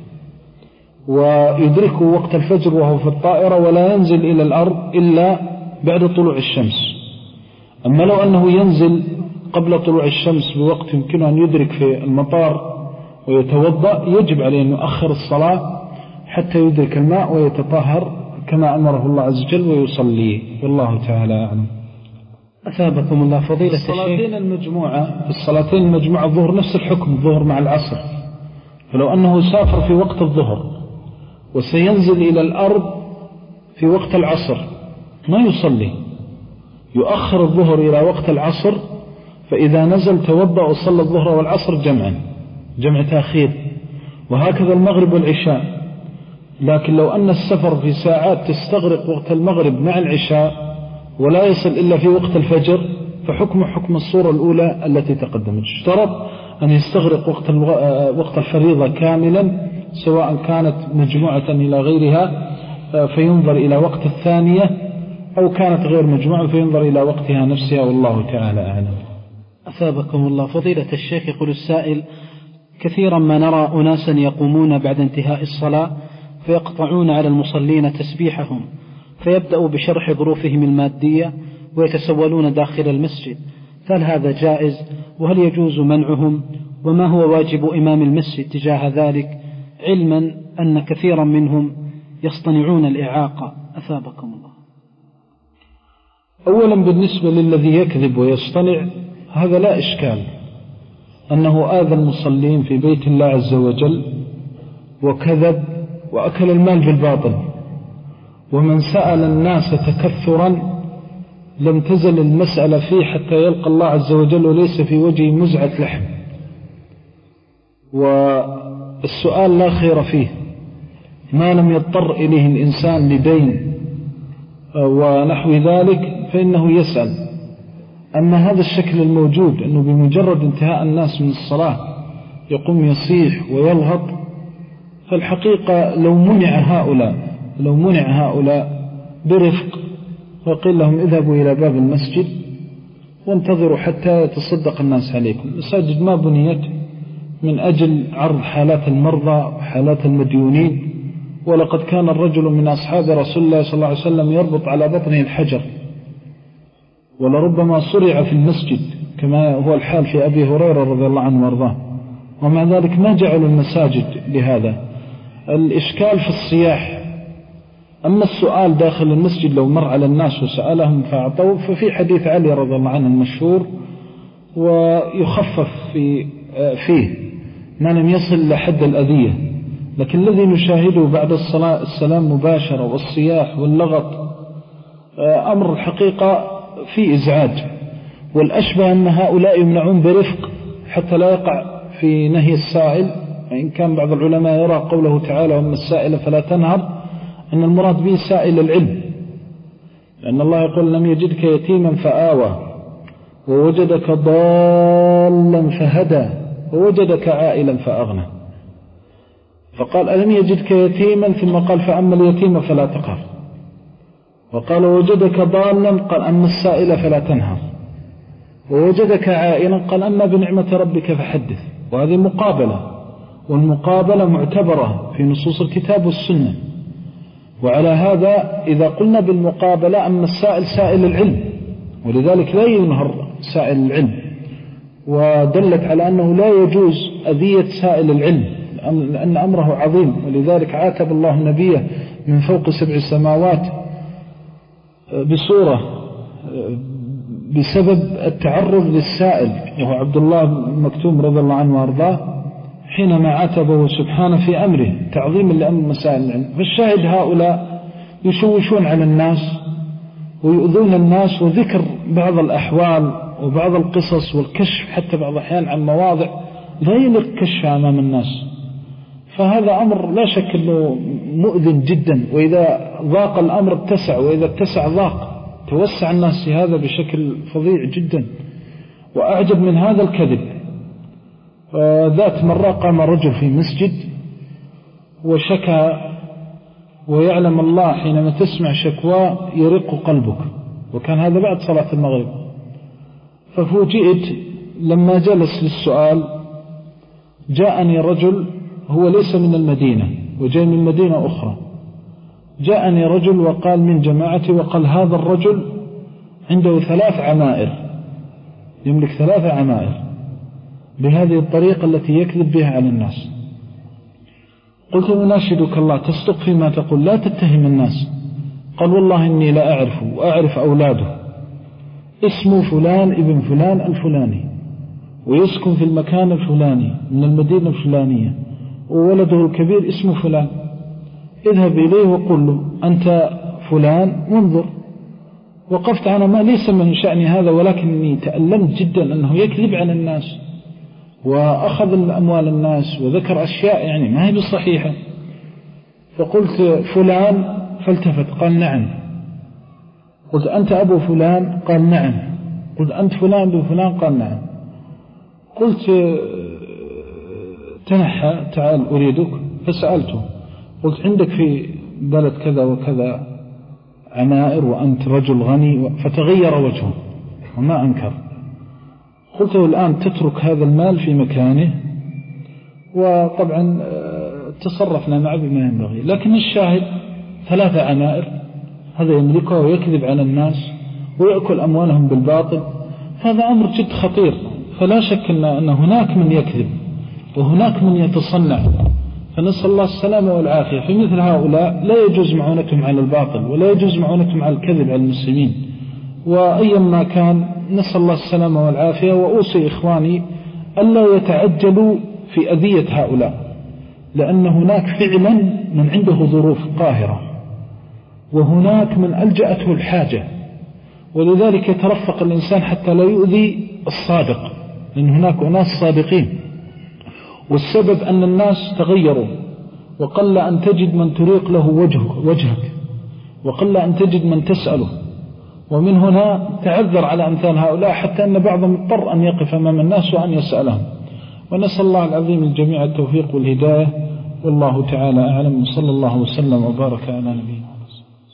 ويدركه وقت الفجر وهو في الطائرة، ولا ينزل إلى الأرض إلا بعد طلوع الشمس. أما لو أنه ينزل قبل طلوع الشمس بوقت يمكن أن يدرك في المطار ويتوضأ، يجب عليه أن يؤخر الصلاة حتى يدرك الماء ويتطهر كما أمره الله عز وجل ويصلي، والله تعالى أعلم. أثابكم الله. فضيلة الشيخ، الصلاتين المجموعة في الصلاتين المجموعة الظهر نفس الحكم، الظهر مع العصر. فلو أنه سافر في وقت الظهر وسينزل إلى الأرض في وقت العصر ما يصلي، يؤخر الظهر إلى وقت العصر، فإذا نزل توضأ وصلى الظهر والعصر جمعا، جمع تأخير، وهكذا المغرب والعشاء. لكن لو أن السفر في ساعات تستغرق وقت المغرب مع العشاء ولا يصل إلا في وقت الفجر، فحكم حكم الصورة الأولى التي تقدمت. اشترط أن يستغرق وقت وقت الفريضة كاملا، سواء كانت مجموعة إلى غيرها فينظر إلى وقت الثانية، أو كانت غير مجموعة فينظر إلى وقتها نفسها، والله تعالى أعلم. أثابكم الله. فضيلة الشيخ، يقول السائل: كثيرا ما نرى أناسا يقومون بعد انتهاء الصلاة فيقطعون على المصلين تسبيحهم، فيبدأوا بشرح ظروفهم المادية ويتسولون داخل المسجد، فهل هذا جائز؟ وهل يجوز منعهم؟ وما هو واجب إمام المسجد تجاه ذلك، علما أن كثيرا منهم يصطنعون الإعاقة؟ أثابكم الله. أولا بالنسبة للذي يكذب ويصطنع، هذا لا إشكال أنه آذى المصلين في بيت الله عز وجل وكذب وأكل المال بالباطل. ومن سأل الناس تكثرا لم تزل المسألة فيه حتى يلقى الله عز وجل وليس في وجهه مزعة لحم. والسؤال لا خير فيه ما لم يضطر إليه الإنسان لدين ونحو ذلك فإنه يسأل. أما هذا الشكل الموجود أنه بمجرد انتهاء الناس من الصلاة يقوم يصيح ويلغط، فالحقيقة لو منع هؤلاء لو منع هؤلاء برفق وقيل لهم اذهبوا إلى باب المسجد وانتظروا حتى يتصدق الناس عليكم. المساجد ما بنيت من أجل عرض حالات المرضى وحالات المديونين، ولقد كان الرجل من أصحاب رسول الله صلى الله عليه وسلم يربط على بطنه الحجر، ولربما صرع في المسجد كما هو الحال في أبي هريرة رضي الله عنه وارضاه، ومع ذلك ما جعلوا المساجد لهذا. الإشكال في الصياح. أما السؤال داخل المسجد لو مر على الناس وسألهم فأعطوا، ففي حديث علي رضي الله عنه المشهور ويخفف في فيه ما لم يصل لحد الأذية. لكن الذي نشاهده بعد الصلاة السلام مباشرة والصياح واللغط أمر الحقيقة في إزعاج، والأشبه أن هؤلاء يمنعون برفق حتى لا يقع في نهي السائل. وإن كان بعض العلماء يرى قوله تعالى وأما السائل فلا تنهر أن المراد به سائل العلم، لأن الله يقول لم يجدك يتيما فآوى ووجدك ضالا فهدى ووجدك عائلا فأغنى. فقال ألم يجدك يتيما ثم قال فأما اليتيم فلا تقهر، وقال وجدك ضالا قال أما السائل فلا تنهر، ووجدك عائلا قال أما بنعمة ربك فحدث. وهذه مقابلة، والمقابلة معتبرة في نصوص الكتاب والسنة. وعلى هذا إذا قلنا بالمقابلة أما السائل سائل العلم، ولذلك لا ينهر سائل العلم، ودلت على أنه لا يجوز أذية سائل العلم لأن أمره عظيم. ولذلك عاتب الله نبيه من فوق سبع سماوات بصورة بسبب التعرض للسائل، وهو عبد الله مكتوم رضي الله عنه وارضاه، حينما عاتبه سبحانه في أمره تعظيما لأمر مسائل العلم. فالشاهد هؤلاء يشوشون على الناس ويؤذون الناس، وذكر بعض الأحوال وبعض القصص والكشف حتى بعض الأحيان عن مواضع لا يليق كشفها أمام الناس. فهذا أمر لا شك أنه مؤذن جدا، وإذا ضاق الأمر اتسع، وإذا اتسع ضاق. توسع الناس في هذا بشكل فظيع جدا. وأعجب من هذا الكذب، ذات مرة قام رجل في مسجد وشكى، ويعلم الله حينما تسمع شكوى يرق قلبك، وكان هذا بعد صلاة المغرب. ففوجئت لما جلس للسؤال جاءني رجل هو ليس من المدينة وجاء من مدينة أخرى، جاءني رجل وقال من جماعتي، وقال هذا الرجل عنده ثلاث عمائر، يملك ثلاث عمائر بهذه الطريقة التي يكذب بها على الناس. قلت أناشدك الله تصدق فيما تقول، لا تتهم الناس. قال والله إني لا أعرفه وأعرف أولاده، اسمه فلان ابن فلان الفلاني، ويسكن في المكان الفلاني من المدينة الفلانية، وولده الكبير اسمه فلان. اذهب إليه وقل له أنت فلان وانظر، وقفت أنا ما ليس من شأني هذا، ولكنني تألمت جدا أنه يكذب على الناس وأخذ أموال الناس وذكر أشياء يعني ما هي بالصحيحة. فقلت فلان، فالتفت قال نعم. قلت أنت أبو فلان؟ قال نعم. قلت أنت فلان أبو فلان؟ قال نعم. قلت تنحى تعال أريدك. فسألته قلت عندك في بلد كذا وكذا عمائر وأنت رجل غني، فتغير وجهه وما أنكر. قلت له الآن تترك هذا المال في مكانه، وطبعا تصرفنا معه بما ينبغي، لكن الشاهد ثلاثة عمائر هذا يملكه ويكذب على الناس ويأكل أموالهم بالباطل، هذا أمر جد خطير. فلا شك أن هناك من يكذب وهناك من يتصنع، فنسأل الله السلامة والعافية. في مثل هؤلاء لا يجوز معونتهم على الباطل ولا يجوز معونتهم على الكذب على المسلمين، وأيما كان نسأل الله السلامة والعافية. وأوصي إخواني ألا يتعجلوا في أذية هؤلاء، لأن هناك فعلا من عنده ظروف قاهرة وهناك من ألجأته الحاجة، ولذلك يترفق الإنسان حتى لا يؤذي الصادق، لأن هناك أناس صادقين. والسبب أن الناس تغيروا، وقل أن تجد من تريق له وجهك, وجهك وقل أن تجد من تسأله. ومن هنا تعذر على أمثال هؤلاء حتى أن بعضهم اضطر أن يقف أمام الناس وأن يسألهم. ونسأل الله العظيم الجميع التوفيق والهداية، والله تعالى أعلم. صلى الله وسلم وبارك على نبينا.